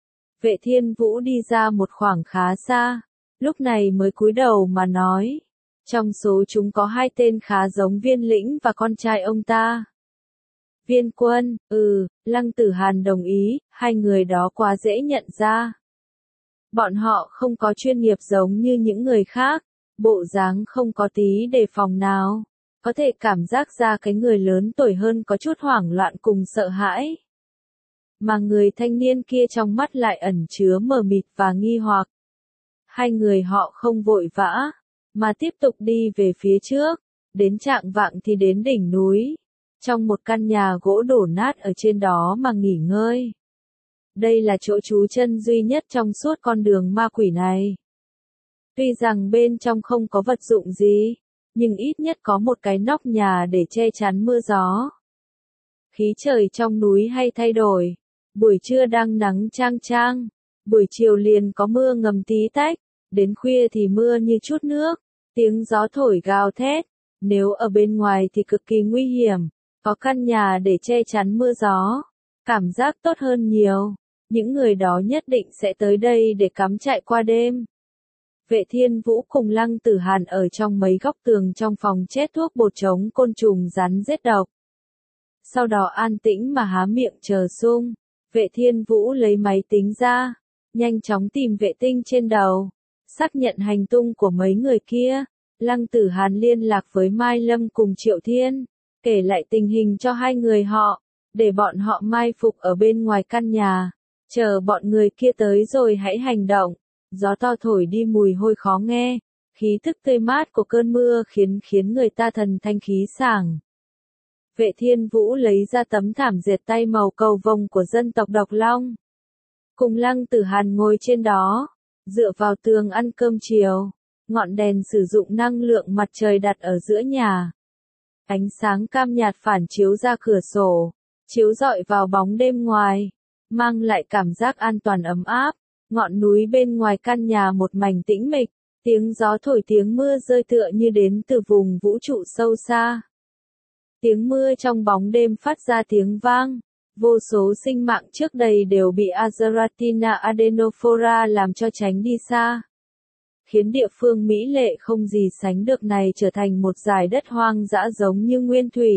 S1: Vệ Thiên Vũ đi ra một khoảng khá xa, lúc này mới cúi đầu mà nói, trong số chúng có hai tên khá giống Viên Lĩnh và con trai ông ta. Viên Quân, ừ, Lăng Tử Hàn đồng ý, hai người đó quá dễ nhận ra. Bọn họ không có chuyên nghiệp giống như những người khác, bộ dáng không có tí đề phòng nào, có thể cảm giác ra cái người lớn tuổi hơn có chút hoảng loạn cùng sợ hãi. Mà người thanh niên kia trong mắt lại ẩn chứa mờ mịt và nghi hoặc. Hai người họ không vội vã, mà tiếp tục đi về phía trước, đến trạng vạng thì đến đỉnh núi, trong một căn nhà gỗ đổ nát ở trên đó mà nghỉ ngơi. Đây là chỗ trú chân duy nhất trong suốt con đường ma quỷ này. Tuy rằng bên trong không có vật dụng gì, nhưng ít nhất có một cái nóc nhà để che chắn mưa gió. Khí trời trong núi hay thay đổi, buổi trưa đang nắng chang chang, buổi chiều liền có mưa ngầm tí tách, đến khuya thì mưa như chút nước, tiếng gió thổi gào thét, nếu ở bên ngoài thì cực kỳ nguy hiểm, có căn nhà để che chắn mưa gió, cảm giác tốt hơn nhiều. Những người đó nhất định sẽ tới đây để cắm trại qua đêm. Vệ Thiên Vũ cùng Lăng Tử Hàn ở trong mấy góc tường trong phòng chết thuốc bột chống côn trùng rắn rết độc. Sau đó an tĩnh mà há miệng chờ sung. Vệ Thiên Vũ lấy máy tính ra, nhanh chóng tìm vệ tinh trên đầu, xác nhận hành tung của mấy người kia. Lăng Tử Hàn liên lạc với Mai Lâm cùng Triệu Thiên, kể lại tình hình cho hai người họ, để bọn họ mai phục ở bên ngoài căn nhà. Chờ bọn người kia tới rồi hãy hành động. Gió to thổi đi mùi hôi khó nghe, khí thức tươi mát của cơn mưa khiến khiến người ta thần thanh khí sảng. Vệ Thiên Vũ lấy ra tấm thảm dệt tay màu cầu vồng của dân tộc Độc Long. Cùng Lăng Tử Hàn ngồi trên đó, dựa vào tường ăn cơm chiều, ngọn đèn sử dụng năng lượng mặt trời đặt ở giữa nhà. Ánh sáng cam nhạt phản chiếu ra cửa sổ, chiếu rọi vào bóng đêm ngoài, mang lại cảm giác an toàn ấm áp. Ngọn núi bên ngoài căn nhà một mảnh tĩnh mịch, tiếng gió thổi tiếng mưa rơi tựa như đến từ vùng vũ trụ sâu xa. Tiếng mưa trong bóng đêm phát ra tiếng vang, vô số sinh mạng trước đây đều bị Azaratina adenophora làm cho tránh đi xa. Khiến địa phương mỹ lệ không gì sánh được này trở thành một dải đất hoang dã giống như nguyên thủy.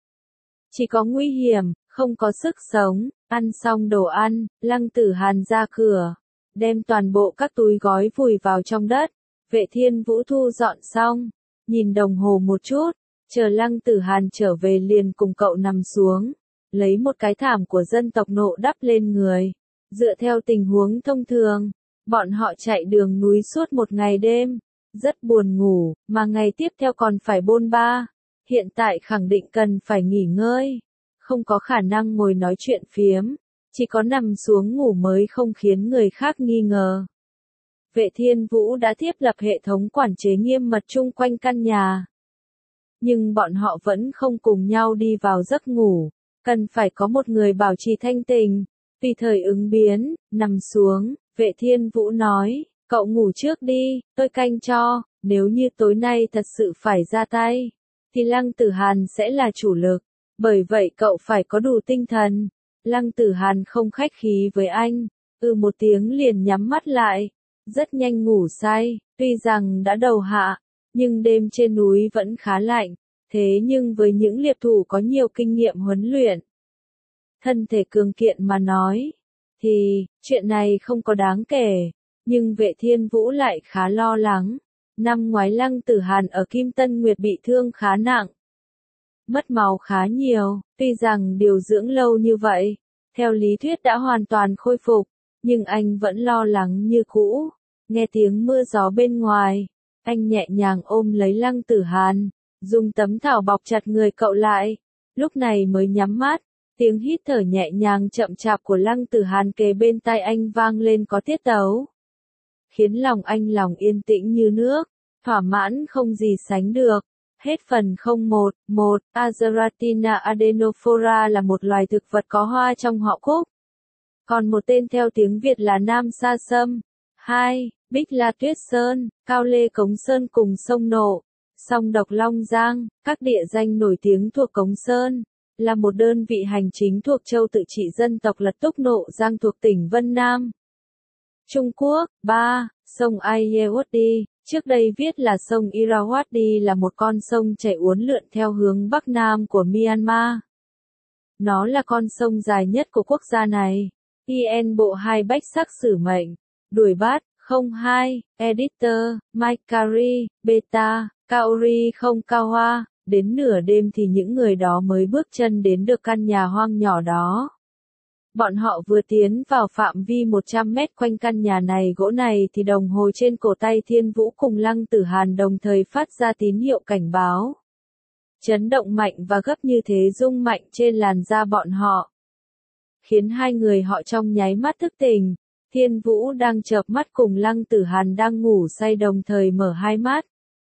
S1: Chỉ có nguy hiểm, không có sức sống. Ăn xong đồ ăn, Lăng Tử Hàn ra cửa, đem toàn bộ các túi gói vùi vào trong đất. Vệ Thiên Vũ thu dọn xong, nhìn đồng hồ một chút, chờ Lăng Tử Hàn trở về liền cùng cậu nằm xuống, lấy một cái thảm của dân tộc Nộ đắp lên người. Dựa theo tình huống thông thường, bọn họ chạy đường núi suốt một ngày đêm, rất buồn ngủ, mà ngày tiếp theo còn phải bôn ba. Hiện tại khẳng định cần phải nghỉ ngơi, không có khả năng ngồi nói chuyện phiếm, chỉ có nằm xuống ngủ mới không khiến người khác nghi ngờ. Vệ Thiên Vũ đã thiết lập hệ thống quản chế nghiêm mật chung quanh căn nhà. Nhưng bọn họ vẫn không cùng nhau đi vào giấc ngủ, cần phải có một người bảo trì thanh tình, tùy thời ứng biến. Nằm xuống, Vệ Thiên Vũ nói, cậu ngủ trước đi, tôi canh cho, nếu như tối nay thật sự phải ra tay, thì Lăng Tử Hàn sẽ là chủ lực, bởi vậy cậu phải có đủ tinh thần. Lăng Tử Hàn không khách khí với anh, ừ một tiếng liền nhắm mắt lại, rất nhanh ngủ say. Tuy rằng đã đầu hạ, nhưng đêm trên núi vẫn khá lạnh, thế nhưng với những liệp thủ có nhiều kinh nghiệm huấn luyện, thân thể cường kiện mà nói, thì, chuyện này không có đáng kể, nhưng Vệ Thiên Vũ lại khá lo lắng. Năm ngoái Lăng Tử Hàn ở Kim Tân Nguyệt bị thương khá nặng, mất máu khá nhiều, tuy rằng điều dưỡng lâu như vậy, theo lý thuyết đã hoàn toàn khôi phục, nhưng anh vẫn lo lắng như cũ. Nghe tiếng mưa gió bên ngoài, anh nhẹ nhàng ôm lấy Lăng Tử Hàn, dùng tấm thảo bọc chặt người cậu lại, lúc này mới nhắm mắt. Tiếng hít thở nhẹ nhàng chậm chạp của Lăng Tử Hàn kề bên tai anh vang lên có tiết tấu, khiến lòng anh lòng yên tĩnh như nước, thỏa mãn không gì sánh được. Hết phần không một. một. Azaratina adenophora là một loài thực vật có hoa trong họ Cúc, còn một tên theo tiếng Việt là Nam Sa Sâm. hai. Bích La Tuyết Sơn, Cao Lê Cống Sơn cùng sông Nộ, sông Độc Long Giang, các địa danh nổi tiếng thuộc Cống Sơn, là một đơn vị hành chính thuộc châu tự trị dân tộc Lật Túc Nộ Giang thuộc tỉnh Vân Nam, Trung Quốc. ba. Sông Irrawaddy, trước đây viết là sông Irrawaddy, là một con sông chảy uốn lượn theo hướng Bắc Nam của Myanmar. Nó là con sông dài nhất của quốc gia này. In bộ hai bách sắc sử mệnh. Đuổi bắt, không hai, Editor, Mike Carey, Beta, Kaori không Kawa. Đến nửa đêm thì những người đó mới bước chân đến được căn nhà hoang nhỏ đó. Bọn họ vừa tiến vào phạm vi một trăm mét quanh căn nhà này gỗ này thì đồng hồ trên cổ tay Thiên Vũ cùng Lăng Tử Hàn đồng thời phát ra tín hiệu cảnh báo. Chấn động mạnh và gấp như thế rung mạnh trên làn da bọn họ, khiến hai người họ trong nháy mắt thức tỉnh. Thiên Vũ đang chợp mắt cùng Lăng Tử Hàn đang ngủ say đồng thời mở hai mắt.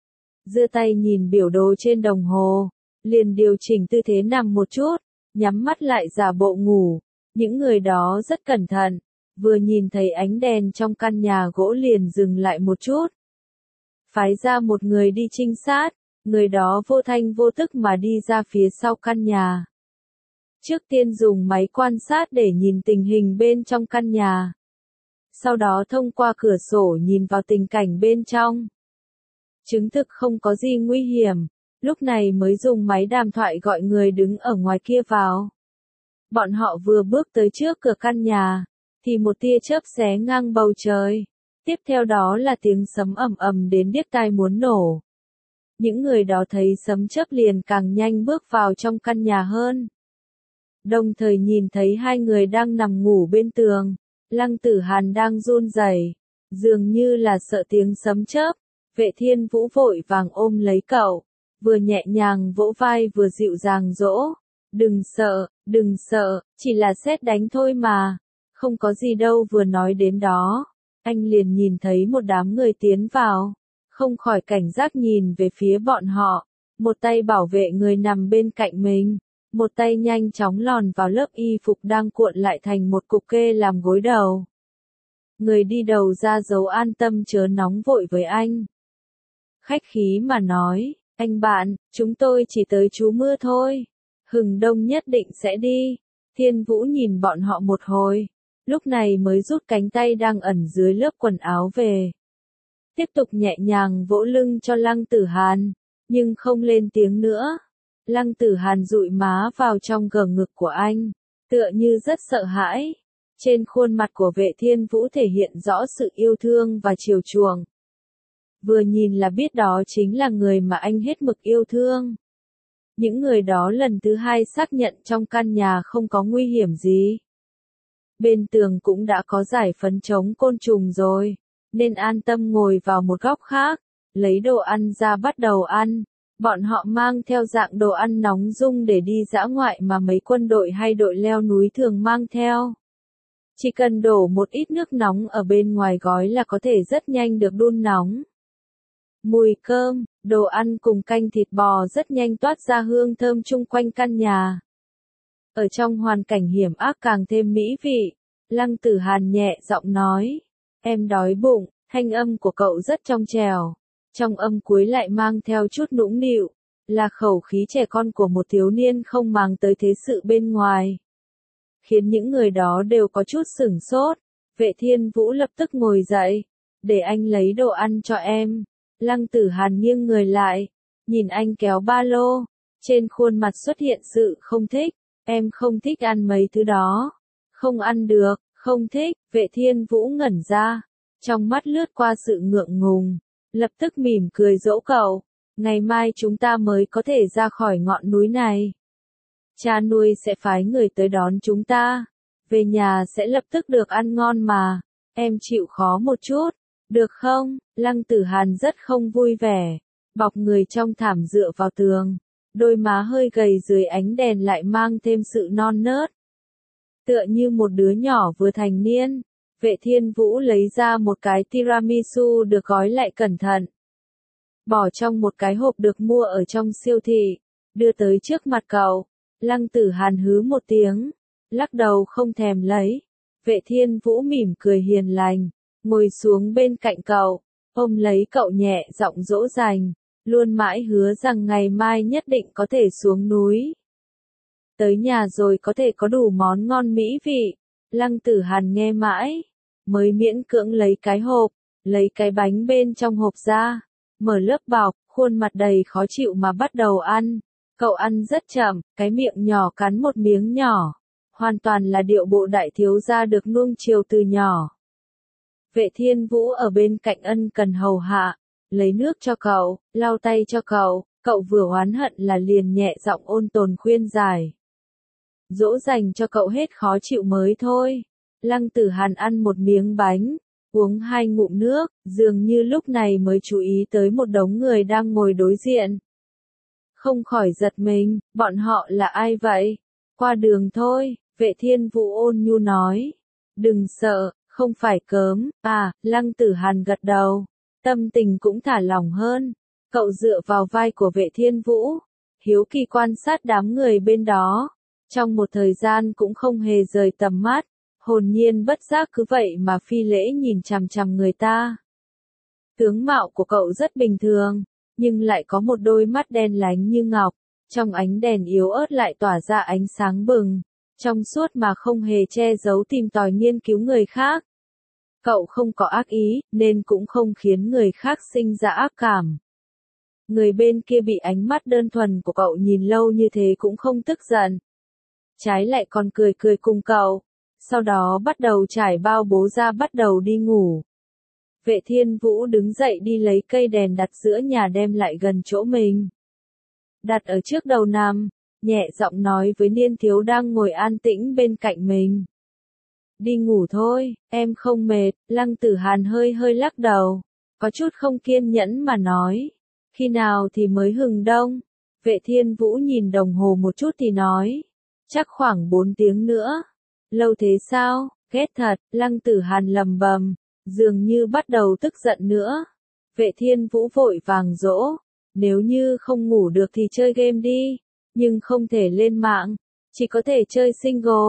S1: Giơ tay nhìn biểu đồ trên đồng hồ, liền điều chỉnh tư thế nằm một chút, nhắm mắt lại giả bộ ngủ. Những người đó rất cẩn thận, vừa nhìn thấy ánh đèn trong căn nhà gỗ liền dừng lại một chút. Phái ra một người đi trinh sát, người đó vô thanh vô tức mà đi ra phía sau căn nhà. Trước tiên dùng máy quan sát để nhìn tình hình bên trong căn nhà. Sau đó thông qua cửa sổ nhìn vào tình cảnh bên trong. Chứng thực không có gì nguy hiểm, lúc này mới dùng máy đàm thoại gọi người đứng ở ngoài kia vào. Bọn họ vừa bước tới trước cửa căn nhà, thì một tia chớp xé ngang bầu trời. Tiếp theo đó là tiếng sấm ầm ầm đến điếc tai muốn nổ. Những người đó thấy sấm chớp liền càng nhanh bước vào trong căn nhà hơn. Đồng thời nhìn thấy hai người đang nằm ngủ bên tường. Lăng Tử Hàn đang run rẩy, dường như là sợ tiếng sấm chớp. Vệ Thiên Vũ vội vàng ôm lấy cậu, vừa nhẹ nhàng vỗ vai vừa dịu dàng dỗ. Đừng sợ, đừng sợ, chỉ là sét đánh thôi mà, không có gì đâu. Vừa nói đến đó, anh liền nhìn thấy một đám người tiến vào, không khỏi cảnh giác nhìn về phía bọn họ, một tay bảo vệ người nằm bên cạnh mình, một tay nhanh chóng lòn vào lớp y phục đang cuộn lại thành một cục kê làm gối đầu. Người đi đầu ra dấu an tâm chớ nóng vội với anh. Khách khí mà nói, anh bạn, chúng tôi chỉ tới trú mưa thôi. Hừng đông nhất định sẽ đi. Thiên Vũ nhìn bọn họ một hồi, lúc này mới rút cánh tay đang ẩn dưới lớp quần áo về. Tiếp tục nhẹ nhàng vỗ lưng cho Lăng Tử Hàn, nhưng không lên tiếng nữa. Lăng Tử Hàn dụi má vào trong gờ ngực của anh, tựa như rất sợ hãi. Trên khuôn mặt của Vệ Thiên Vũ thể hiện rõ sự yêu thương và chiều chuộng. Vừa nhìn là biết đó chính là người mà anh hết mực yêu thương. Những người đó lần thứ hai xác nhận trong căn nhà không có nguy hiểm gì. Bên tường cũng đã có giải phấn chống côn trùng rồi, nên an tâm ngồi vào một góc khác, lấy đồ ăn ra bắt đầu ăn. Bọn họ mang theo dạng đồ ăn nóng dung để đi dã ngoại mà mấy quân đội hay đội leo núi thường mang theo. Chỉ cần đổ một ít nước nóng ở bên ngoài gói là có thể rất nhanh được đun nóng. Mùi cơm, đồ ăn cùng canh thịt bò rất nhanh toát ra hương thơm chung quanh căn nhà. Ở trong hoàn cảnh hiểm ác càng thêm mỹ vị, Lăng Tử Hàn nhẹ giọng nói, em đói bụng, thanh âm của cậu rất trong trẻo. Trong âm cuối lại mang theo chút nũng nịu, là khẩu khí trẻ con của một thiếu niên không màng tới thế sự bên ngoài. Khiến những người đó đều có chút sửng sốt. Vệ Thiên Vũ lập tức ngồi dậy, để anh lấy đồ ăn cho em. Lăng Tử Hàn nghiêng người lại, nhìn anh kéo ba lô, trên khuôn mặt xuất hiện sự không thích. Em không thích ăn mấy thứ đó. Không ăn được, không thích. Vệ Thiên Vũ ngẩn ra, trong mắt lướt qua sự ngượng ngùng, lập tức mỉm cười dỗ cậu. Ngày mai chúng ta mới có thể ra khỏi ngọn núi này. Cha nuôi sẽ phái người tới đón chúng ta. Về nhà sẽ lập tức được ăn ngon mà. Em chịu khó một chút, được không? Lăng Tử Hàn rất không vui vẻ, bọc người trong thảm dựa vào tường. Đôi má hơi gầy dưới ánh đèn lại mang thêm sự non nớt. Tựa như một đứa nhỏ vừa thành niên. Vệ Thiên Vũ lấy ra một cái tiramisu được gói lại cẩn thận. Bỏ trong một cái hộp được mua ở trong siêu thị, đưa tới trước mặt cậu. Lăng Tử Hàn hứ một tiếng, lắc đầu không thèm lấy. Vệ Thiên Vũ mỉm cười hiền lành, ngồi xuống bên cạnh cậu, ôm lấy cậu nhẹ giọng dỗ dành, luôn mãi hứa rằng ngày mai nhất định có thể xuống núi. Tới nhà rồi có thể có đủ món ngon mỹ vị. Lăng Tử Hàn nghe mãi, mới miễn cưỡng lấy cái hộp, lấy cái bánh bên trong hộp ra, mở lớp bọc, khuôn mặt đầy khó chịu mà bắt đầu ăn. Cậu ăn rất chậm, cái miệng nhỏ cắn một miếng nhỏ, hoàn toàn là điệu bộ đại thiếu gia được nuông chiều từ nhỏ. Vệ Thiên Vũ ở bên cạnh ân cần hầu hạ, lấy nước cho cậu, lau tay cho cậu, cậu vừa oán hận là liền nhẹ giọng ôn tồn khuyên giải. Dỗ dành cho cậu hết khó chịu mới thôi. Lăng Tử Hàn ăn một miếng bánh, uống hai ngụm nước, dường như lúc này mới chú ý tới một đống người đang ngồi đối diện. Không khỏi giật mình, bọn họ là ai vậy? Qua đường thôi, Vệ Thiên Vũ ôn nhu nói. Đừng sợ, không phải cớm. À, Lăng Tử Hàn gật đầu, tâm tình cũng thả lỏng hơn. Cậu dựa vào vai của Vệ Thiên Vũ, hiếu kỳ quan sát đám người bên đó. Trong một thời gian cũng không hề rời tầm mắt, hồn nhiên bất giác cứ vậy mà phi lễ nhìn chằm chằm người ta. Tướng mạo của cậu rất bình thường, nhưng lại có một đôi mắt đen lánh như ngọc, trong ánh đèn yếu ớt lại tỏa ra ánh sáng bừng, trong suốt mà không hề che giấu tìm tòi nghiên cứu người khác. Cậu không có ác ý, nên cũng không khiến người khác sinh ra ác cảm. Người bên kia bị ánh mắt đơn thuần của cậu nhìn lâu như thế cũng không tức giận. Trái lại còn cười cười cùng cậu, sau đó bắt đầu trải bao bố ra bắt đầu đi ngủ. Vệ Thiên Vũ đứng dậy đi lấy cây đèn đặt giữa nhà đem lại gần chỗ mình. Đặt ở trước đầu nằm, nhẹ giọng nói với niên thiếu đang ngồi an tĩnh bên cạnh mình. Đi ngủ thôi, em không mệt. Lăng Tử Hàn hơi hơi lắc đầu, có chút không kiên nhẫn mà nói. Khi nào thì mới hừng đông? Vệ Thiên Vũ nhìn đồng hồ một chút thì nói. Chắc khoảng bốn tiếng nữa. Lâu thế sao? Ghét thật. Lăng Tử Hàn lầm bầm, dường như bắt đầu tức giận nữa. Vệ Thiên Vũ vội vàng dỗ. Nếu như không ngủ được thì chơi game đi, nhưng không thể lên mạng, chỉ có thể chơi single.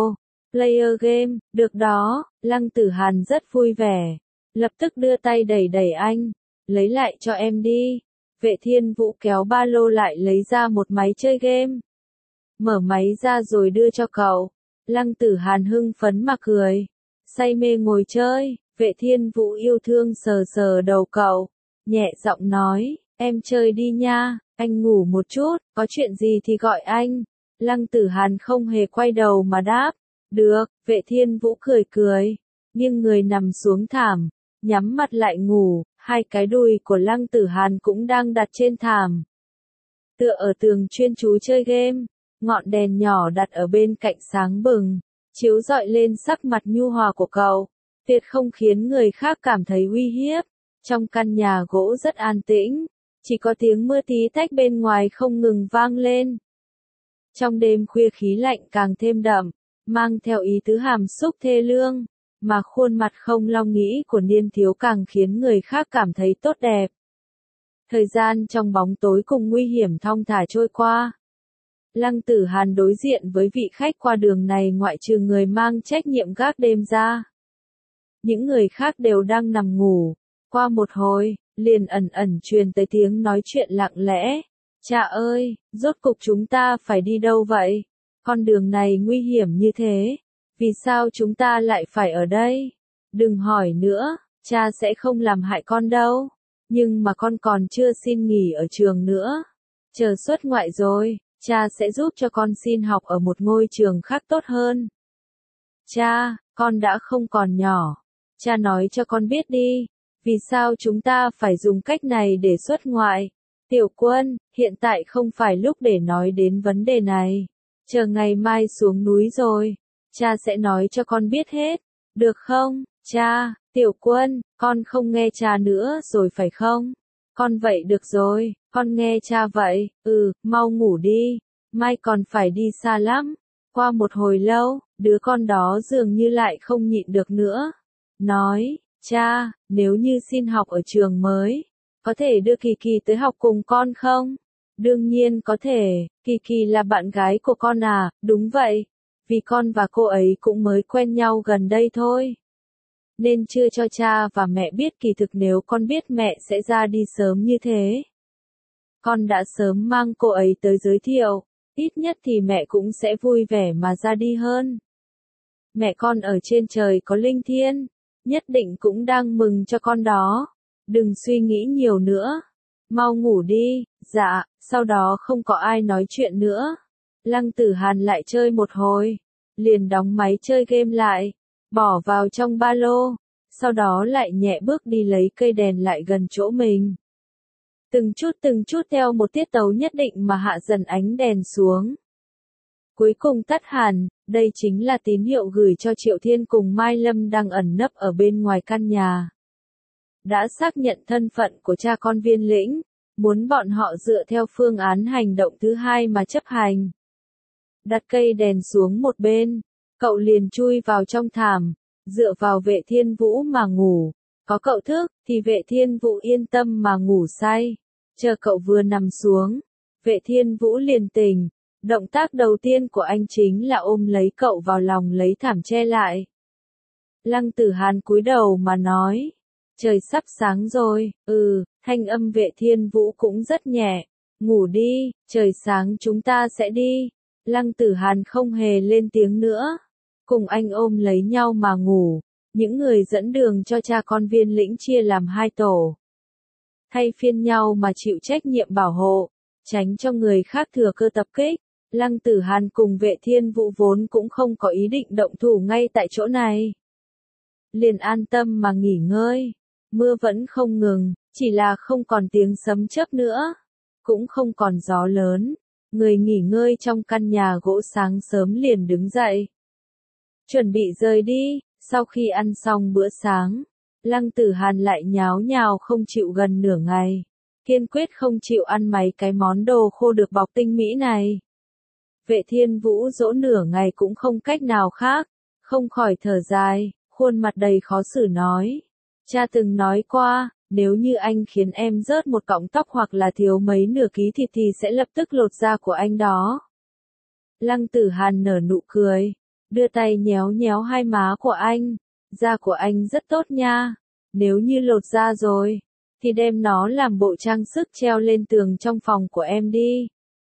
S1: Player game, được đó, Lăng Tử Hàn rất vui vẻ. Lập tức đưa tay đẩy đẩy anh. Lấy lại cho em đi. Vệ Thiên Vũ kéo ba lô lại lấy ra một máy chơi game. Mở máy ra rồi đưa cho cậu. Lăng Tử Hàn hưng phấn mà cười. Say mê ngồi chơi, Vệ Thiên Vũ yêu thương sờ sờ đầu cậu. Nhẹ giọng nói, em chơi đi nha, anh ngủ một chút, có chuyện gì thì gọi anh. Lăng Tử Hàn không hề quay đầu mà đáp. Được, Vệ Thiên Vũ cười cười. Nhưng người nằm xuống thảm, nhắm mắt lại ngủ, hai cái đùi của Lăng Tử Hàn cũng đang đặt trên thảm. Tựa ở tường chuyên chú chơi game, ngọn đèn nhỏ đặt ở bên cạnh sáng bừng, chiếu rọi lên sắc mặt nhu hòa của cậu, tuyệt không khiến người khác cảm thấy uy hiếp. Trong căn nhà gỗ rất an tĩnh, chỉ có tiếng mưa tí tách bên ngoài không ngừng vang lên. Trong đêm khuya khí lạnh càng thêm đậm, mang theo ý tứ hàm xúc thê lương, mà khuôn mặt không lo nghĩ của Niên Thiếu càng khiến người khác cảm thấy tốt đẹp. Thời gian trong bóng tối cùng nguy hiểm thong thả trôi qua. Lăng Tử Hàn đối diện với vị khách qua đường này ngoại trừ người mang trách nhiệm gác đêm ra. Những người khác đều đang nằm ngủ. Qua một hồi, liền ẩn ẩn truyền tới tiếng nói chuyện lặng lẽ. Cha ơi, rốt cục chúng ta phải đi đâu vậy? Con đường này nguy hiểm như thế. Vì sao chúng ta lại phải ở đây? Đừng hỏi nữa, cha sẽ không làm hại con đâu. Nhưng mà con còn chưa xin nghỉ ở trường nữa. Chờ xuất ngoại rồi, cha sẽ giúp cho con xin học ở một ngôi trường khác tốt hơn. Cha, con đã không còn nhỏ. Cha nói cho con biết đi, vì sao chúng ta phải dùng cách này để xuất ngoại? Tiểu Quân, hiện tại không phải lúc để nói đến vấn đề này. Chờ ngày mai xuống núi rồi, cha sẽ nói cho con biết hết. Được không, cha? Tiểu Quân, con không nghe cha nữa rồi phải không? Con vậy được rồi, con nghe cha vậy. Ừ, mau ngủ đi, mai còn phải đi xa lắm. Qua một hồi lâu, đứa con đó dường như lại không nhịn được nữa. Nói, cha, nếu như xin học ở trường mới, có thể đưa Kỳ Kỳ tới học cùng con không? Đương nhiên có thể, Kỳ Kỳ là bạn gái của con à, đúng vậy. Vì con và cô ấy cũng mới quen nhau gần đây thôi. Nên chưa cho cha và mẹ biết, kỳ thực nếu con biết mẹ sẽ ra đi sớm như thế. Con đã sớm mang cô ấy tới giới thiệu, ít nhất thì mẹ cũng sẽ vui vẻ mà ra đi hơn. Mẹ con ở trên trời có linh thiêng, nhất định cũng đang mừng cho con đó. Đừng suy nghĩ nhiều nữa. Mau ngủ đi. Dạ, sau đó không có ai nói chuyện nữa. Lăng Tử Hàn lại chơi một hồi, liền đóng máy chơi game lại, bỏ vào trong ba lô, sau đó lại nhẹ bước đi lấy cây đèn lại gần chỗ mình. Từng chút từng chút theo một tiết tấu nhất định mà hạ dần ánh đèn xuống. Cuối cùng tắt hẳn, đây chính là tín hiệu gửi cho Triệu Thiên cùng Mai Lâm đang ẩn nấp ở bên ngoài căn nhà. Đã xác nhận thân phận của cha con Viên Lĩnh, muốn bọn họ dựa theo phương án hành động thứ hai mà chấp hành. Đặt cây đèn xuống một bên, cậu liền chui vào trong thảm, dựa vào Vệ Thiên Vũ mà ngủ. Có cậu thức, thì Vệ Thiên Vũ yên tâm mà ngủ say. Chờ cậu vừa nằm xuống, Vệ Thiên Vũ liền tỉnh. Động tác đầu tiên của anh chính là ôm lấy cậu vào lòng lấy thảm che lại. Lăng Tử Hàn cúi đầu mà nói. Trời sắp sáng rồi, ừ, thanh âm Vệ Thiên Vũ cũng rất nhẹ. Ngủ đi, trời sáng chúng ta sẽ đi. Lăng Tử Hàn không hề lên tiếng nữa. Cùng anh ôm lấy nhau mà ngủ. Những người dẫn đường cho cha con Viên Lĩnh chia làm hai tổ. Thay phiên nhau mà chịu trách nhiệm bảo hộ, tránh cho người khác thừa cơ tập kích. Lăng Tử Hàn cùng Vệ Thiên Vũ vốn cũng không có ý định động thủ ngay tại chỗ này. Liền an tâm mà nghỉ ngơi. Mưa vẫn không ngừng, chỉ là không còn tiếng sấm chớp nữa. Cũng không còn gió lớn. Người nghỉ ngơi trong căn nhà gỗ sáng sớm liền đứng dậy. Chuẩn bị rời đi, sau khi ăn xong bữa sáng, Lăng Tử Hàn lại nháo nhào không chịu gần nửa ngày. Kiên quyết không chịu ăn mấy cái món đồ khô được bọc tinh mỹ này. Vệ Thiên Vũ dỗ nửa ngày cũng không cách nào khác, không khỏi thở dài, khuôn mặt đầy khó xử nói. Cha từng nói qua, nếu như anh khiến em rớt một cọng tóc hoặc là thiếu mấy nửa ký thịt thì sẽ lập tức lột da của anh đó. Lăng Tử Hàn nở nụ cười. đưa tay nhéo nhéo hai má của anh. Da của anh rất tốt nha. Nếu như lột da rồi, thì đem nó làm bộ trang sức treo lên tường trong phòng của em đi.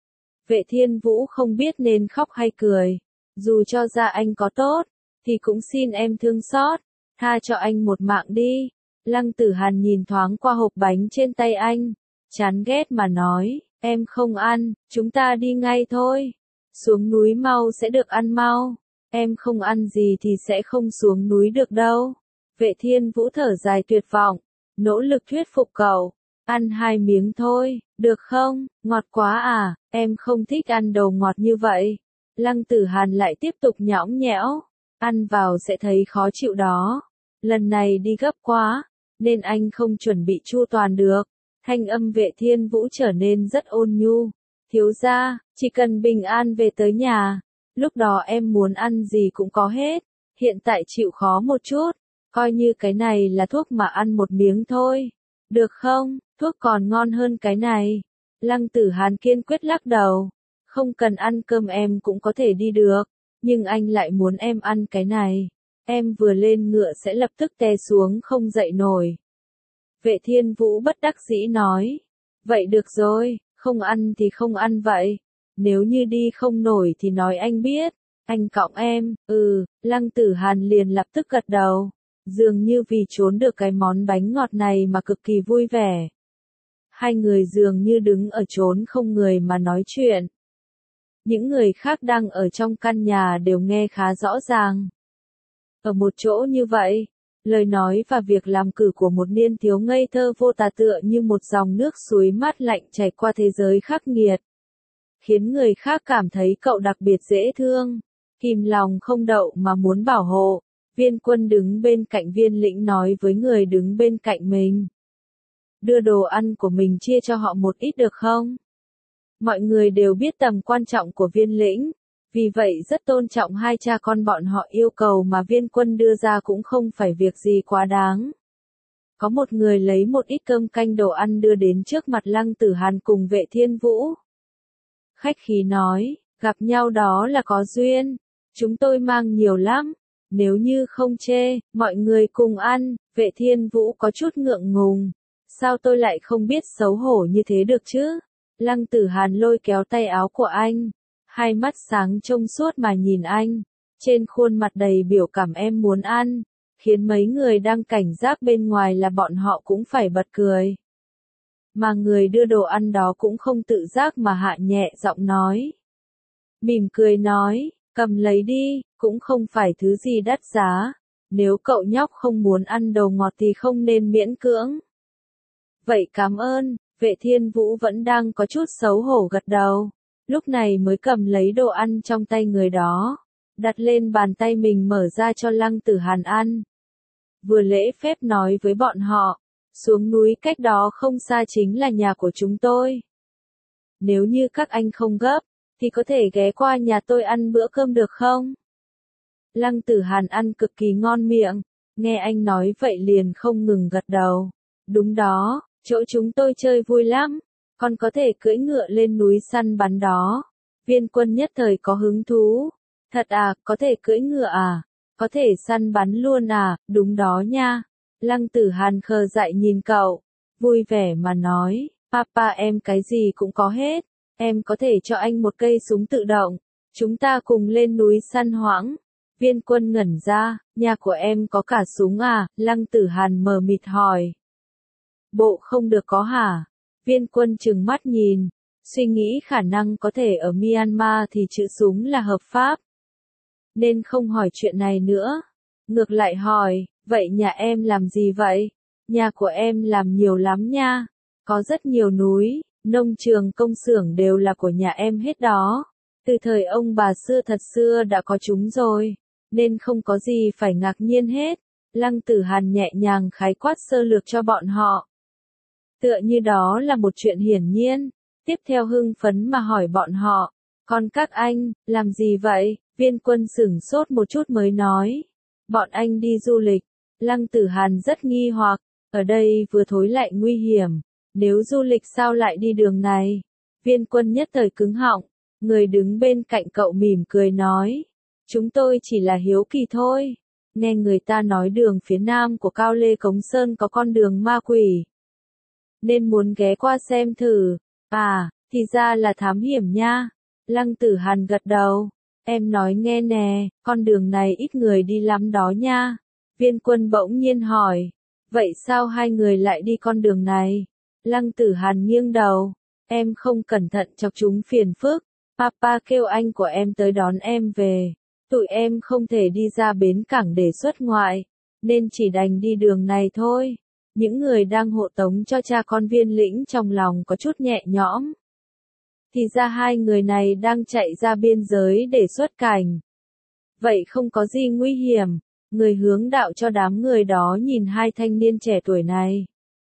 S1: Vệ Thiên Vũ không biết nên khóc hay cười. Dù cho da anh có tốt, thì cũng xin em thương xót, tha cho anh một mạng đi. Lăng Tử Hàn nhìn thoáng qua hộp bánh trên tay anh, chán ghét mà nói, em không ăn, chúng ta đi ngay thôi. Xuống núi mau sẽ được ăn mau, em không ăn gì thì sẽ không xuống núi được đâu. Vệ Thiên Vũ thở dài tuyệt vọng, nỗ lực thuyết phục cậu, ăn hai miếng thôi, được không, ngọt quá à, em không thích ăn đồ ngọt như vậy. Lăng Tử Hàn lại tiếp tục nhõng nhẽo, ăn vào sẽ thấy khó chịu đó. Lần này đi gấp quá, nên anh không chuẩn bị chu toàn được. Thanh âm Vệ Thiên Vũ trở nên rất ôn nhu. Thiếu gia, chỉ cần bình an về tới nhà, lúc đó em muốn ăn gì cũng có hết. Hiện tại chịu khó một chút, coi như cái này là thuốc mà ăn một miếng thôi. Được không, thuốc còn ngon hơn cái này. Lăng Tử Hàn kiên quyết lắc đầu. Không cần ăn cơm em cũng có thể đi được, nhưng anh lại muốn em ăn cái này. Em vừa lên ngựa sẽ lập tức té xuống không dậy nổi. Vệ Thiên Vũ bất đắc dĩ nói. Vậy được rồi, không ăn thì không ăn vậy. Nếu như đi không nổi thì nói anh biết. Anh cõng em, ừ, Lăng Tử Hàn liền lập tức gật đầu. Dường như vì trốn được cái món bánh ngọt này mà cực kỳ vui vẻ. Hai người dường như đứng ở chốn không người mà nói chuyện. Những người khác đang ở trong căn nhà đều nghe khá rõ ràng. Ở một chỗ như vậy, lời nói và việc làm cử của một niên thiếu ngây thơ vô tà tựa như một dòng nước suối mát lạnh chảy qua thế giới khắc nghiệt. Khiến người khác cảm thấy cậu đặc biệt dễ thương, kìm lòng không đậu mà muốn bảo hộ. Viên Quân đứng bên cạnh Viên Lĩnh nói với người đứng bên cạnh mình. Đưa đồ ăn của mình chia cho họ một ít được không? Mọi người đều biết tầm quan trọng của Viên Lĩnh, vì vậy rất tôn trọng hai cha con bọn họ, yêu cầu mà Viên Quân đưa ra cũng không phải việc gì quá đáng. Có một người lấy một ít cơm canh đồ ăn đưa đến trước mặt Lăng Tử Hàn cùng Vệ Thiên Vũ. Khách khí nói, gặp nhau đó là có duyên, chúng tôi mang nhiều lắm, nếu như không chê, mọi người cùng ăn. Vệ Thiên Vũ có chút ngượng ngùng, sao tôi lại không biết xấu hổ như thế được chứ? Lăng Tử Hàn lôi kéo tay áo của anh, hai mắt sáng trông suốt mà nhìn anh, trên khuôn mặt đầy biểu cảm em muốn ăn, khiến mấy người đang cảnh giác bên ngoài là bọn họ cũng phải bật cười. Mà người đưa đồ ăn đó cũng không tự giác mà hạ nhẹ giọng nói. Mỉm cười nói, cầm lấy đi, cũng không phải thứ gì đắt giá, nếu cậu nhóc không muốn ăn đồ ngọt thì không nên miễn cưỡng. Vậy cảm ơn. Vệ Thiên Vũ vẫn đang có chút xấu hổ gật đầu, lúc này mới cầm lấy đồ ăn trong tay người đó, đặt lên bàn tay mình mở ra cho Lăng Tử Hàn ăn. Vừa lễ phép nói với bọn họ, xuống núi cách đó không xa chính là nhà của chúng tôi. Nếu như các anh không gấp, thì có thể ghé qua nhà tôi ăn bữa cơm được không? Lăng Tử Hàn ăn cực kỳ ngon miệng, nghe anh nói vậy liền không ngừng gật đầu. Đúng đó. Chỗ chúng tôi chơi vui lắm, còn có thể cưỡi ngựa lên núi săn bắn đó. Viên Quân nhất thời có hứng thú. Thật à, có thể cưỡi ngựa à? Có thể săn bắn luôn à? Đúng đó nha. Lăng Tử Hàn khờ dại nhìn cậu, vui vẻ mà nói, Papa em cái gì cũng có hết. Em có thể cho anh một cây súng tự động. Chúng ta cùng lên núi săn hoãng. Viên Quân ngẩn ra, nhà của em có cả súng à? Lăng Tử Hàn mờ mịt hỏi. Bộ không được có hả? Viên Quân trừng mắt nhìn, suy nghĩ khả năng có thể ở Myanmar thì chữ súng là hợp pháp. Nên không hỏi chuyện này nữa. Ngược lại hỏi, vậy nhà em làm gì vậy? Nhà của em làm nhiều lắm nha. Có rất nhiều núi, nông trường, công xưởng đều là của nhà em hết đó. Từ thời ông bà xưa thật xưa đã có chúng rồi, nên không có gì phải ngạc nhiên hết. Lăng Tử Hàn nhẹ nhàng khái quát sơ lược cho bọn họ. Tựa như đó là một chuyện hiển nhiên. Tiếp theo hưng phấn mà hỏi bọn họ, còn các anh, làm gì vậy? Viên Quân sửng sốt một chút mới nói, bọn anh đi du lịch. Lăng Tử Hàn rất nghi hoặc, ở đây vừa thối lại nguy hiểm, nếu du lịch sao lại đi đường này? Viên Quân nhất thời cứng họng, người đứng bên cạnh cậu mỉm cười nói, Chúng tôi chỉ là hiếu kỳ thôi. Nghe người ta nói đường phía nam của Cao Lê Cống Sơn có con đường ma quỷ. Nên muốn ghé qua xem thử. À, thì ra là thám hiểm nha. Lăng Tử Hàn gật đầu. Em nói nghe nè, con đường này ít người đi lắm đó nha. Viên Quân bỗng nhiên hỏi. Vậy sao hai người lại đi con đường này? Lăng Tử Hàn nghiêng đầu. Em không cẩn thận chọc chúng phiền phức. Papa kêu anh của em tới đón em về. Tụi em không thể đi ra bến cảng để xuất ngoại, nên chỉ đành đi đường này thôi. Những người đang hộ tống cho cha con Viên Lĩnh trong lòng có chút nhẹ nhõm. Thì ra hai người này đang chạy ra biên giới để xuất cảnh. Vậy không có gì nguy hiểm. Người hướng đạo cho đám người đó nhìn hai thanh niên trẻ tuổi này.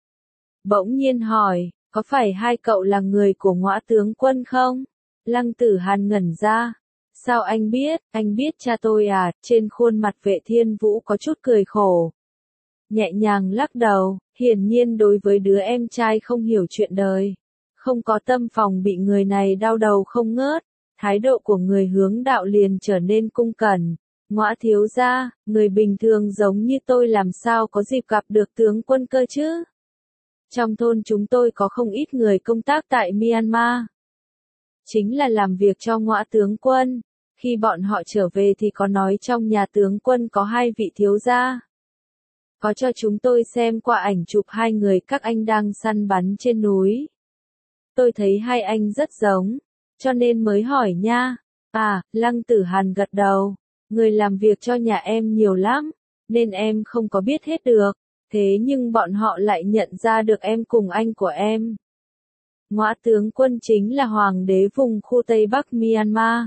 S1: Bỗng nhiên hỏi, có phải hai cậu là người của Ngõa tướng quân không? Lăng Tử Hàn ngẩn ra. Sao anh biết, anh biết cha tôi à? Trên khuôn mặt Vệ Thiên Vũ có chút cười khổ. Nhẹ nhàng lắc đầu, hiển nhiên đối với đứa em trai không hiểu chuyện đời. Không có tâm phòng bị người này đau đầu không ngớt, thái độ của người hướng đạo liền trở nên cung cẩn. Ngõa thiếu gia, người bình thường giống như tôi làm sao có dịp gặp được tướng quân cơ chứ? Trong thôn chúng tôi có không ít người công tác tại Myanmar. Chính là làm việc cho Ngõa tướng quân. Khi bọn họ trở về thì có nói trong nhà tướng quân có hai vị thiếu gia. Có cho chúng tôi xem qua ảnh chụp hai người các anh đang săn bắn trên núi. Tôi thấy hai anh rất giống, cho nên mới hỏi nha. À, Lăng Tử Hàn gật đầu. Người làm việc cho nhà em nhiều lắm, nên em không có biết hết được. Thế nhưng bọn họ lại nhận ra được em cùng anh của em. Ngõa tướng quân chính là hoàng đế vùng khu Tây Bắc Myanmar.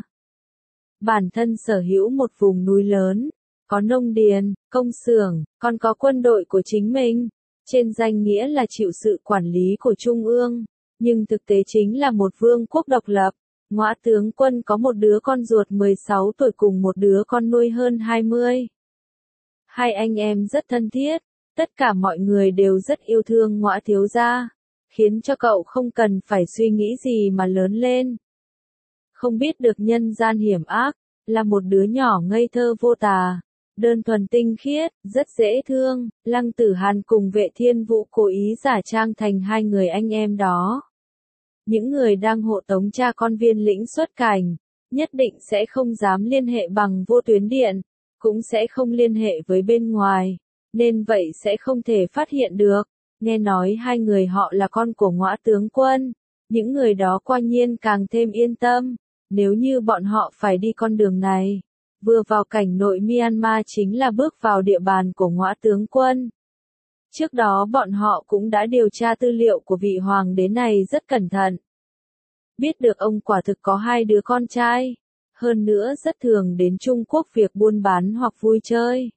S1: Bản thân sở hữu một vùng núi lớn, có nông điền, công xưởng, còn có quân đội của chính mình. Trên danh nghĩa là chịu sự quản lý của Trung ương, nhưng thực tế chính là một vương quốc độc lập. Ngõa tướng quân có một đứa con ruột mười sáu tuổi cùng một đứa con nuôi hơn hai mươi. Hai anh em rất thân thiết, tất cả mọi người đều rất yêu thương Ngõa thiếu gia, khiến cho cậu không cần phải suy nghĩ gì mà lớn lên. Không biết được nhân gian hiểm ác, là một đứa nhỏ ngây thơ vô tà, đơn thuần tinh khiết, rất dễ thương. Lăng Tử Hàn cùng Vệ Thiên Vũ cố ý giả trang thành hai người anh em đó. Những người đang hộ tống cha con Viên Lĩnh xuất cảnh, nhất định sẽ không dám liên hệ bằng vô tuyến điện, cũng sẽ không liên hệ với bên ngoài, nên vậy sẽ không thể phát hiện được. Nghe nói hai người họ là con của Ngõa tướng quân, những người đó quả nhiên càng thêm yên tâm. Nếu như bọn họ phải đi con đường này, vừa vào cảnh nội Myanmar chính là bước vào địa bàn của Ngõa tướng quân. Trước đó bọn họ cũng đã điều tra tư liệu của vị hoàng đế này rất cẩn thận. Biết được ông quả thực có hai đứa con trai, hơn nữa rất thường đến Trung Quốc việc buôn bán hoặc vui chơi.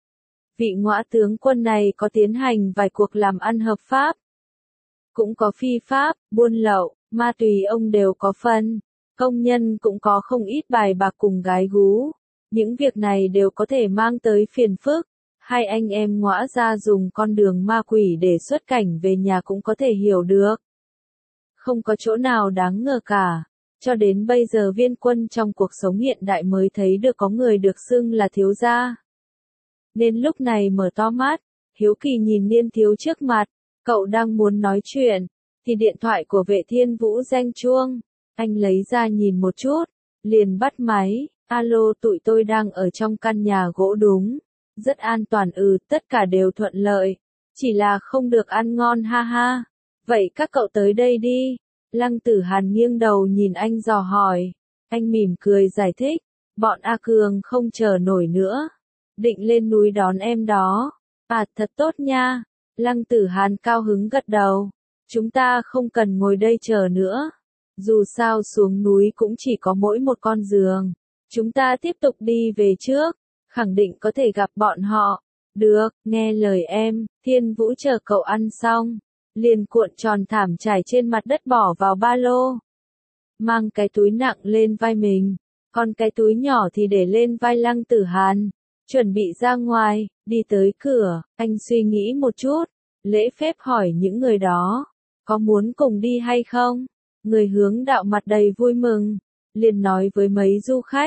S1: Vị Ngõa tướng quân này có tiến hành vài cuộc làm ăn hợp pháp, cũng có phi pháp, buôn lậu, ma túy ông đều có phần. Công nhân cũng có không ít bài bạc cùng gái gú. Những việc này đều có thể mang tới phiền phức. Hai anh em Ngõa gia dùng con đường ma quỷ để xuất cảnh về nhà cũng có thể hiểu được. Không có chỗ nào đáng ngờ cả. Cho đến bây giờ Viên Quân trong cuộc sống hiện đại mới thấy được có người được xưng là thiếu gia. Nên lúc này mở to mắt, hiếu kỳ nhìn niên thiếu trước mặt. Cậu đang muốn nói chuyện, thì điện thoại của Vệ Thiên Vũ reng chuông. Anh lấy ra nhìn một chút, liền bắt máy. Alo, tụi tôi đang ở trong căn nhà gỗ đúng. Rất an toàn, ừ, tất cả đều thuận lợi. Chỉ là không được ăn ngon ha ha. Vậy các cậu tới đây đi. Lăng Tử Hàn nghiêng đầu nhìn anh dò hỏi. Anh mỉm cười giải thích. Bọn A Cường không chờ nổi nữa. Định lên núi đón em đó. À, thật tốt nha. Lăng Tử Hàn cao hứng gật đầu. Chúng ta không cần ngồi đây chờ nữa. Dù sao xuống núi cũng chỉ có mỗi một con giường. Chúng ta tiếp tục đi về trước. Khẳng định có thể gặp bọn họ. Được, nghe lời em. Thiên Vũ chờ cậu ăn xong, liền cuộn tròn thảm trải trên mặt đất bỏ vào ba lô. Mang cái túi nặng lên vai mình, còn cái túi nhỏ thì để lên vai Lăng Tử Hàn. Chuẩn bị ra ngoài, đi tới cửa, anh suy nghĩ một chút, lễ phép hỏi những người đó, có muốn cùng đi hay không? Người hướng đạo mặt đầy vui mừng, liền nói với mấy du khách,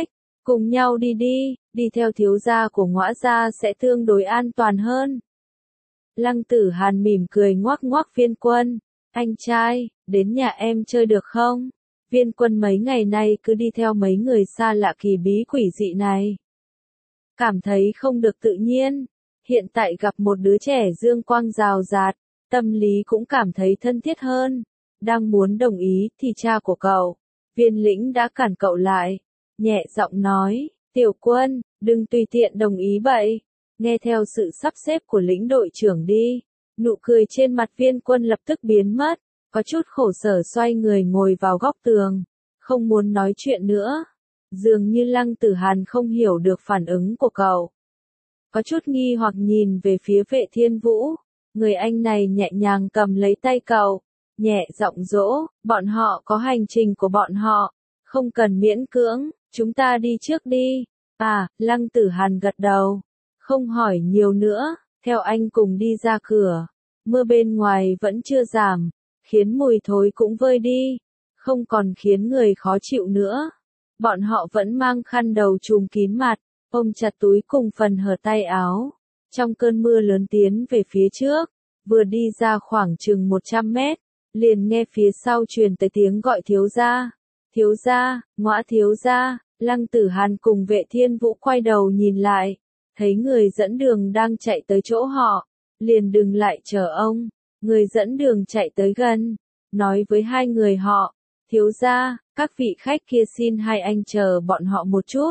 S1: Cùng nhau đi đi, đi theo thiếu gia của Ngõa gia sẽ tương đối an toàn hơn. Lăng Tử Hàn mỉm cười ngoắc ngoắc Viên Quân. Anh trai, đến nhà em chơi được không? Viên Quân mấy ngày nay cứ đi theo mấy người xa lạ kỳ bí quỷ dị này. Cảm thấy không được tự nhiên. Hiện tại gặp một đứa trẻ dương quang rào rạt, tâm lý cũng cảm thấy thân thiết hơn. Đang muốn đồng ý thì cha của cậu, Viên Lĩnh đã cản cậu lại. Nhẹ giọng nói, Tiểu Quân, đừng tùy tiện đồng ý vậy. Nghe theo sự sắp xếp của lĩnh đội trưởng đi. Nụ cười trên mặt Viên Quân lập tức biến mất, có chút khổ sở xoay người ngồi vào góc tường, không muốn nói chuyện nữa. Dường như Lăng Tử Hàn không hiểu được phản ứng của cậu. Có chút nghi hoặc nhìn về phía Vệ Thiên Vũ, người anh này nhẹ nhàng cầm lấy tay cậu, nhẹ giọng dỗ, bọn họ có hành trình của bọn họ, không cần miễn cưỡng, chúng ta đi trước đi. À, Lăng Tử Hàn gật đầu, không hỏi nhiều nữa, theo anh cùng đi ra cửa. Mưa bên ngoài vẫn chưa giảm, khiến mùi thối cũng vơi đi, không còn khiến người khó chịu nữa. Bọn họ vẫn mang khăn đầu trùm kín mặt, ôm chặt túi cùng phần hở tay áo. Trong cơn mưa lớn tiến về phía trước, vừa đi ra khoảng chừng một trăm mét, liền nghe phía sau truyền tới tiếng gọi thiếu gia. Thiếu gia, Ngõa thiếu gia. Lăng Tử Hàn cùng Vệ Thiên Vũ quay đầu nhìn lại, thấy người dẫn đường đang chạy tới chỗ họ, liền dừng lại chờ ông. Người dẫn đường chạy tới gần, nói với hai người họ, thiếu gia, các vị khách kia xin hai anh chờ bọn họ một chút.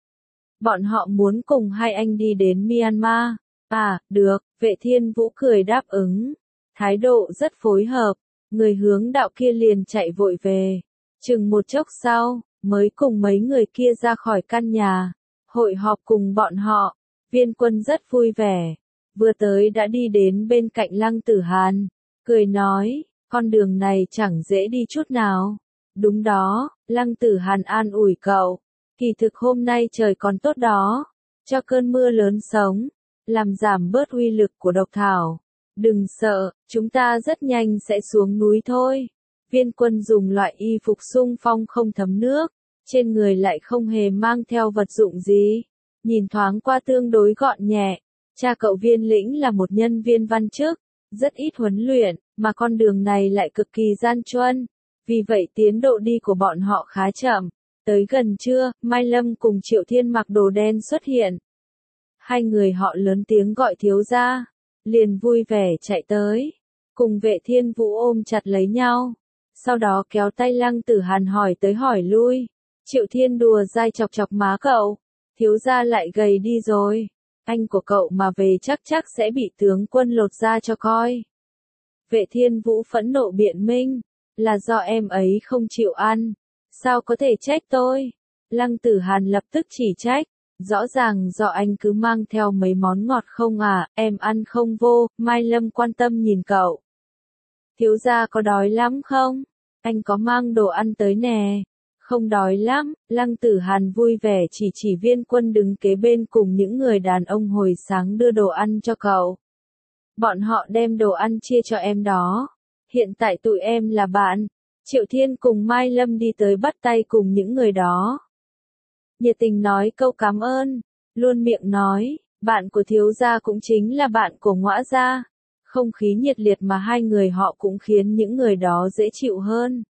S1: Bọn họ muốn cùng hai anh đi đến Myanmar. À, được, Vệ Thiên Vũ cười đáp ứng, thái độ rất phối hợp, người hướng đạo kia liền chạy vội về. Chừng một chốc sau, mới cùng mấy người kia ra khỏi căn nhà, hội họp cùng bọn họ. Viên Quân rất vui vẻ, vừa tới đã đi đến bên cạnh Lăng Tử Hàn, cười nói, con đường này chẳng dễ đi chút nào. Đúng đó, Lăng Tử Hàn an ủi cậu, kỳ thực hôm nay trời còn tốt đó, cho cơn mưa lớn sống, làm giảm bớt uy lực của độc thảo. Đừng sợ, chúng ta rất nhanh sẽ xuống núi thôi. Viên Quân dùng loại y phục xung phong không thấm nước, trên người lại không hề mang theo vật dụng gì, nhìn thoáng qua tương đối gọn nhẹ. Cha cậu Viên Lĩnh là một nhân viên văn chức, rất ít huấn luyện, mà con đường này lại cực kỳ gian truân, vì vậy tiến độ đi của bọn họ khá chậm. Tới gần trưa, Mai Lâm cùng Triệu Thiên mặc đồ đen xuất hiện. Hai người họ lớn tiếng gọi thiếu gia, liền vui vẻ chạy tới, cùng Vệ Thiên Vũ ôm chặt lấy nhau. Sau đó kéo tay Lăng Tử Hàn hỏi tới hỏi lui. Triệu Thiên đùa dai chọc chọc má cậu, thiếu gia lại gầy đi rồi, anh của cậu mà về chắc chắc sẽ bị tướng quân lột da cho coi. Vệ Thiên Vũ phẫn nộ biện minh, là do em ấy không chịu ăn, sao có thể trách tôi. Lăng Tử Hàn lập tức chỉ trách, rõ ràng do anh cứ mang theo mấy món ngọt không à, em ăn không vô. Mai Lâm quan tâm nhìn cậu. Thiếu gia có đói lắm không? Anh có mang đồ ăn tới nè. Không đói lắm, Lăng Tử Hàn vui vẻ chỉ chỉ Viên Quân đứng kế bên cùng những người đàn ông hồi sáng đưa đồ ăn cho cậu. Bọn họ đem đồ ăn chia cho em đó. Hiện tại tụi em là bạn. Triệu Thiên cùng Mai Lâm đi tới bắt tay cùng những người đó. Nhiệt tình nói câu cảm ơn, luôn miệng nói, bạn của thiếu gia cũng chính là bạn của Ngõa gia. Không khí nhiệt liệt mà hai người họ cũng khiến những người đó dễ chịu hơn.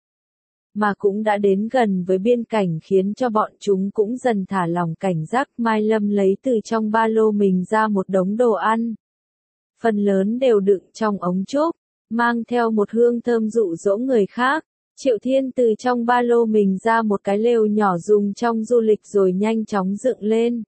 S1: Mà cũng đã đến gần với biên cảnh khiến cho bọn chúng cũng dần thả lỏng cảnh giác. Mai Lâm lấy từ trong ba lô mình ra một đống đồ ăn. Phần lớn đều đựng trong ống trúc, mang theo một hương thơm dụ dỗ người khác. Triệu Thiên từ trong ba lô mình ra một cái lều nhỏ dùng trong du lịch rồi nhanh chóng dựng lên.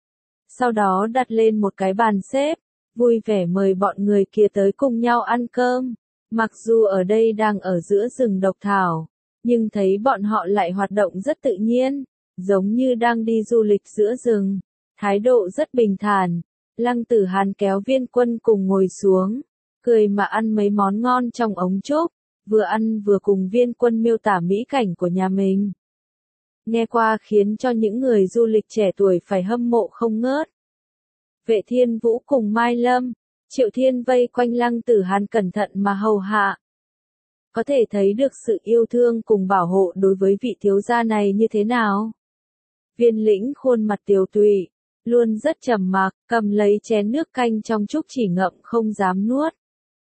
S1: Sau đó đặt lên một cái bàn xếp, vui vẻ mời bọn người kia tới cùng nhau ăn cơm. Mặc dù ở đây đang ở giữa rừng độc thảo, nhưng thấy bọn họ lại hoạt động rất tự nhiên, giống như đang đi du lịch giữa rừng, thái độ rất bình thản. Lăng Tử Hàn kéo Viên Quân cùng ngồi xuống, cười mà ăn mấy món ngon trong ống trúc, vừa ăn vừa cùng Viên Quân miêu tả mỹ cảnh của nhà mình. Nghe qua khiến cho những người du lịch trẻ tuổi phải hâm mộ không ngớt. Vệ Thiên Vũ cùng Mai Lâm, Triệu Thiên vây quanh Lăng Tử Hàn cẩn thận mà hầu hạ. Có thể thấy được sự yêu thương cùng bảo hộ đối với vị thiếu gia này như thế nào. Viên Lĩnh khuôn mặt tiều tụy, luôn rất trầm mặc, cầm lấy chén nước canh trong chúc chỉ ngậm không dám nuốt.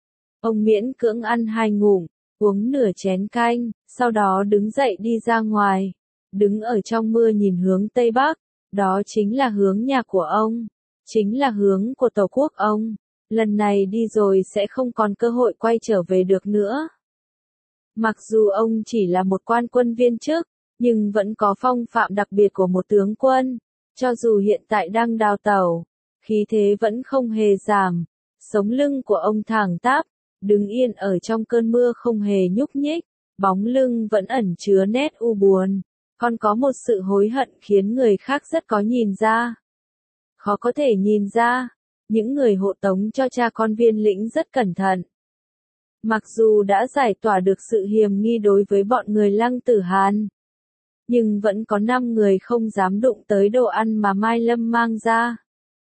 S1: Ông miễn cưỡng ăn hai ngụm, uống nửa chén canh, sau đó đứng dậy đi ra ngoài, đứng ở trong mưa nhìn hướng Tây Bắc, đó chính là hướng nhà của ông, chính là hướng của tổ quốc ông, lần này đi rồi sẽ không còn cơ hội quay trở về được nữa. Mặc dù ông chỉ là một quan quân viên chức, nhưng vẫn có phong phạm đặc biệt của một tướng quân, cho dù hiện tại đang đào tẩu, khí thế vẫn không hề giảm, sống lưng của ông thẳng tắp, đứng yên ở trong cơn mưa không hề nhúc nhích, bóng lưng vẫn ẩn chứa nét u buồn, còn có một sự hối hận khiến người khác rất có nhìn ra. Khó có thể nhìn ra, những người hộ tống cho cha con Viên Lĩnh rất cẩn thận. Mặc dù đã giải tỏa được sự hiềm nghi đối với bọn người Lăng Tử Hàn, nhưng vẫn có năm người không dám đụng tới đồ ăn mà Mai Lâm mang ra,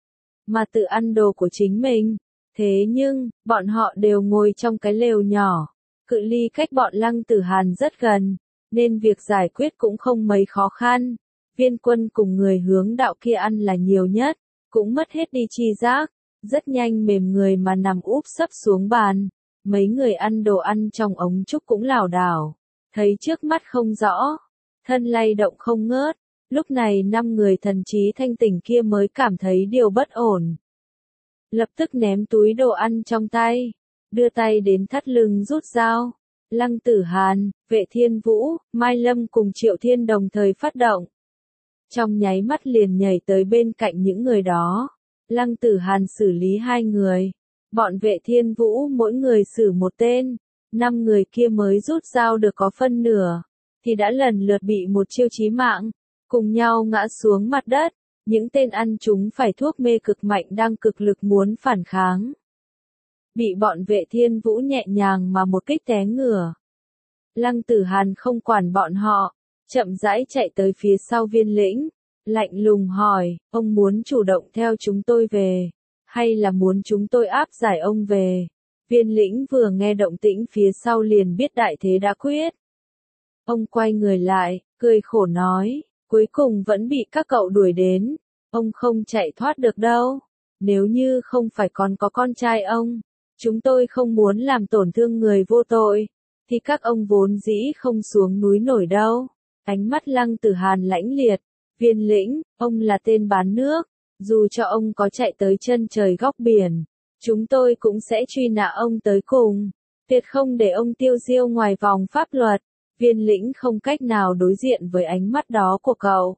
S1: mà tự ăn đồ của chính mình. Thế nhưng, bọn họ đều ngồi trong cái lều nhỏ, cự ly cách bọn Lăng Tử Hàn rất gần, nên việc giải quyết cũng không mấy khó khăn. Viên Quân cùng người hướng đạo kia ăn là nhiều nhất, cũng mất hết đi chi giác, rất nhanh mềm người mà nằm úp sấp xuống bàn. Mấy người ăn đồ ăn trong ống trúc cũng lảo đảo, thấy trước mắt không rõ, thân lay động không ngớt. Lúc này năm người thần trí thanh tỉnh kia mới cảm thấy điều bất ổn. Lập tức ném túi đồ ăn trong tay, đưa tay đến thắt lưng rút dao. Lăng Tử Hàn, Vệ Thiên Vũ, Mai Lâm cùng Triệu Thiên đồng thời phát động. Trong nháy mắt liền nhảy tới bên cạnh những người đó. Lăng Tử Hàn xử lý hai người. Bọn Vệ Thiên Vũ mỗi người xử một tên. Năm người kia mới rút dao được có phân nửa, thì đã lần lượt bị một chiêu chí mạng, cùng nhau ngã xuống mặt đất. Những tên ăn chúng phải thuốc mê cực mạnh đang cực lực muốn phản kháng, bị bọn Vệ Thiên Vũ nhẹ nhàng mà một kích té ngửa. Lăng Tử Hàn không quản bọn họ, chậm rãi chạy tới phía sau Viên Lĩnh, lạnh lùng hỏi, ông muốn chủ động theo chúng tôi về, hay là muốn chúng tôi áp giải ông về? Viên Lĩnh vừa nghe động tĩnh phía sau liền biết đại thế đã quyết. Ông quay người lại, cười khổ nói, cuối cùng vẫn bị các cậu đuổi đến, ông không chạy thoát được đâu. Nếu như không phải còn có con trai ông, chúng tôi không muốn làm tổn thương người vô tội, thì các ông vốn dĩ không xuống núi nổi đâu. Ánh mắt Lăng Tử Hàn lãnh liệt, Viên Lĩnh, ông là tên bán nước, dù cho ông có chạy tới chân trời góc biển, chúng tôi cũng sẽ truy nã ông tới cùng, tuyệt không để ông tiêu diêu ngoài vòng pháp luật. Viên Lĩnh không cách nào đối diện với ánh mắt đó của cậu,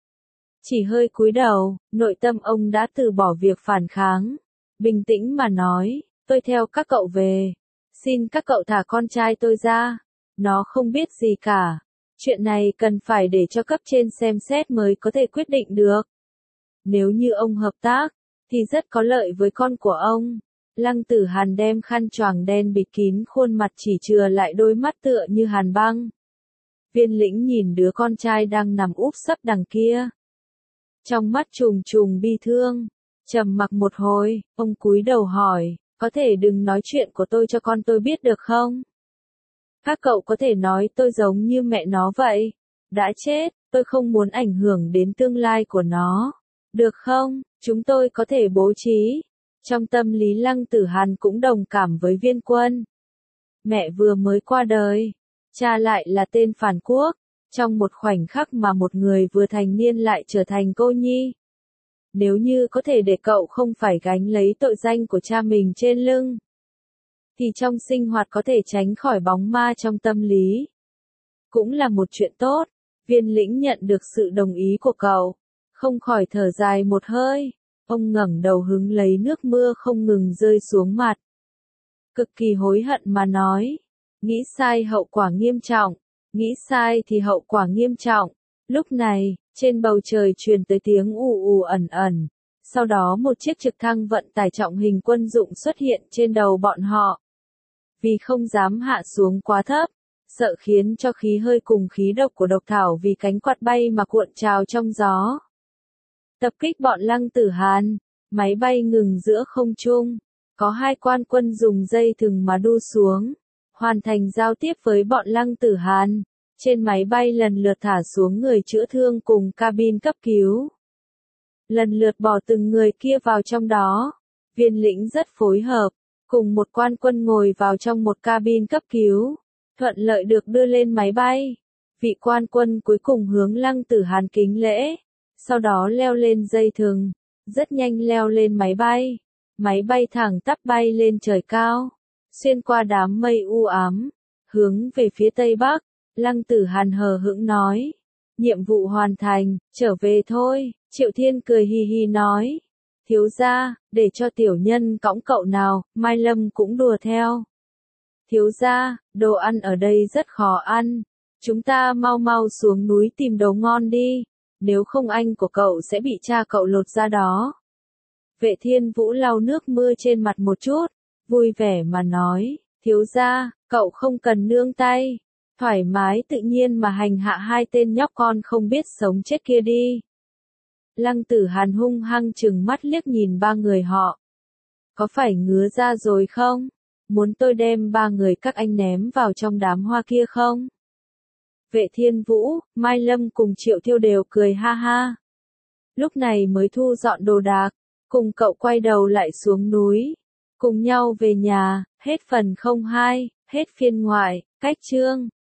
S1: chỉ hơi cúi đầu, nội tâm ông đã từ bỏ việc phản kháng, bình tĩnh mà nói, tôi theo các cậu về, xin các cậu thả con trai tôi ra, nó không biết gì cả, chuyện này cần phải để cho cấp trên xem xét mới có thể quyết định được. Nếu như ông hợp tác, thì rất có lợi với con của ông. Lăng Tử Hàn đem khăn choàng đen bịt kín khuôn mặt, chỉ chừa lại đôi mắt tựa như hàn băng. Viên Lĩnh nhìn đứa con trai đang nằm úp sấp đằng kia, trong mắt trùng trùng bi thương, trầm mặc một hồi, ông cúi đầu hỏi, có thể đừng nói chuyện của tôi cho con tôi biết được không? Các cậu có thể nói tôi giống như mẹ nó vậy, đã chết, tôi không muốn ảnh hưởng đến tương lai của nó, được không? Chúng tôi có thể bố trí. Trong tâm lý Lăng Tử Hàn cũng đồng cảm với Viên Quân. Mẹ vừa mới qua đời, cha lại là tên phản quốc, trong một khoảnh khắc mà một người vừa thành niên lại trở thành cô nhi. Nếu như có thể để cậu không phải gánh lấy tội danh của cha mình trên lưng, thì trong sinh hoạt có thể tránh khỏi bóng ma trong tâm lý. Cũng là một chuyện tốt. Viên Lĩnh nhận được sự đồng ý của cậu, không khỏi thở dài một hơi. Ông ngẩng đầu hứng lấy nước mưa không ngừng rơi xuống mặt, cực kỳ hối hận mà nói, nghĩ sai hậu quả nghiêm trọng, nghĩ sai thì hậu quả nghiêm trọng. Lúc này, trên bầu trời truyền tới tiếng ù ù ẩn ẩn, sau đó một chiếc trực thăng vận tải trọng hình quân dụng xuất hiện trên đầu bọn họ. Vì không dám hạ xuống quá thấp, sợ khiến cho khí hơi cùng khí độc của độc thảo vì cánh quạt bay mà cuộn trào trong gió. Tập kích bọn Lăng Tử Hàn, máy bay ngừng giữa không trung, có hai quan quân dùng dây thừng mà đu xuống, hoàn thành giao tiếp với bọn Lăng Tử Hàn. Trên máy bay lần lượt thả xuống người chữa thương cùng cabin cấp cứu. Lần lượt bỏ từng người kia vào trong đó. Viên lĩnh rất phối hợp, cùng một quan quân ngồi vào trong một cabin cấp cứu, thuận lợi được đưa lên máy bay. Vị quan quân cuối cùng hướng Lăng Tử Hàn kính lễ, sau đó leo lên dây thừng, rất nhanh leo lên máy bay. Máy bay thẳng tắp bay lên trời cao, xuyên qua đám mây u ám, hướng về phía tây bắc. Lăng Tử Hàn hờ hững nói, nhiệm vụ hoàn thành, trở về thôi. Triệu Thiên cười hì hì nói, thiếu gia, để cho tiểu nhân cõng cậu nào. Mai Lâm cũng đùa theo. Thiếu gia, đồ ăn ở đây rất khó ăn, chúng ta mau mau xuống núi tìm đồ ngon đi, nếu không anh của cậu sẽ bị cha cậu lột ra đó. Vệ Thiên Vũ lau nước mưa trên mặt một chút, vui vẻ mà nói, thiếu gia, cậu không cần nương tay, thoải mái tự nhiên mà hành hạ hai tên nhóc con không biết sống chết kia đi. Lăng Tử Hàn hung hăng trừng mắt liếc nhìn ba người họ. Có phải ngứa ra rồi không? Muốn tôi đem ba người các anh ném vào trong đám hoa kia không? Vệ Thiên Vũ, Mai Lâm cùng Triệu Thiêu đều cười ha ha. Lúc này mới thu dọn đồ đạc, cùng cậu quay đầu lại xuống núi, cùng nhau về nhà. Hết phần không hai, hết phiên ngoại, cách chương.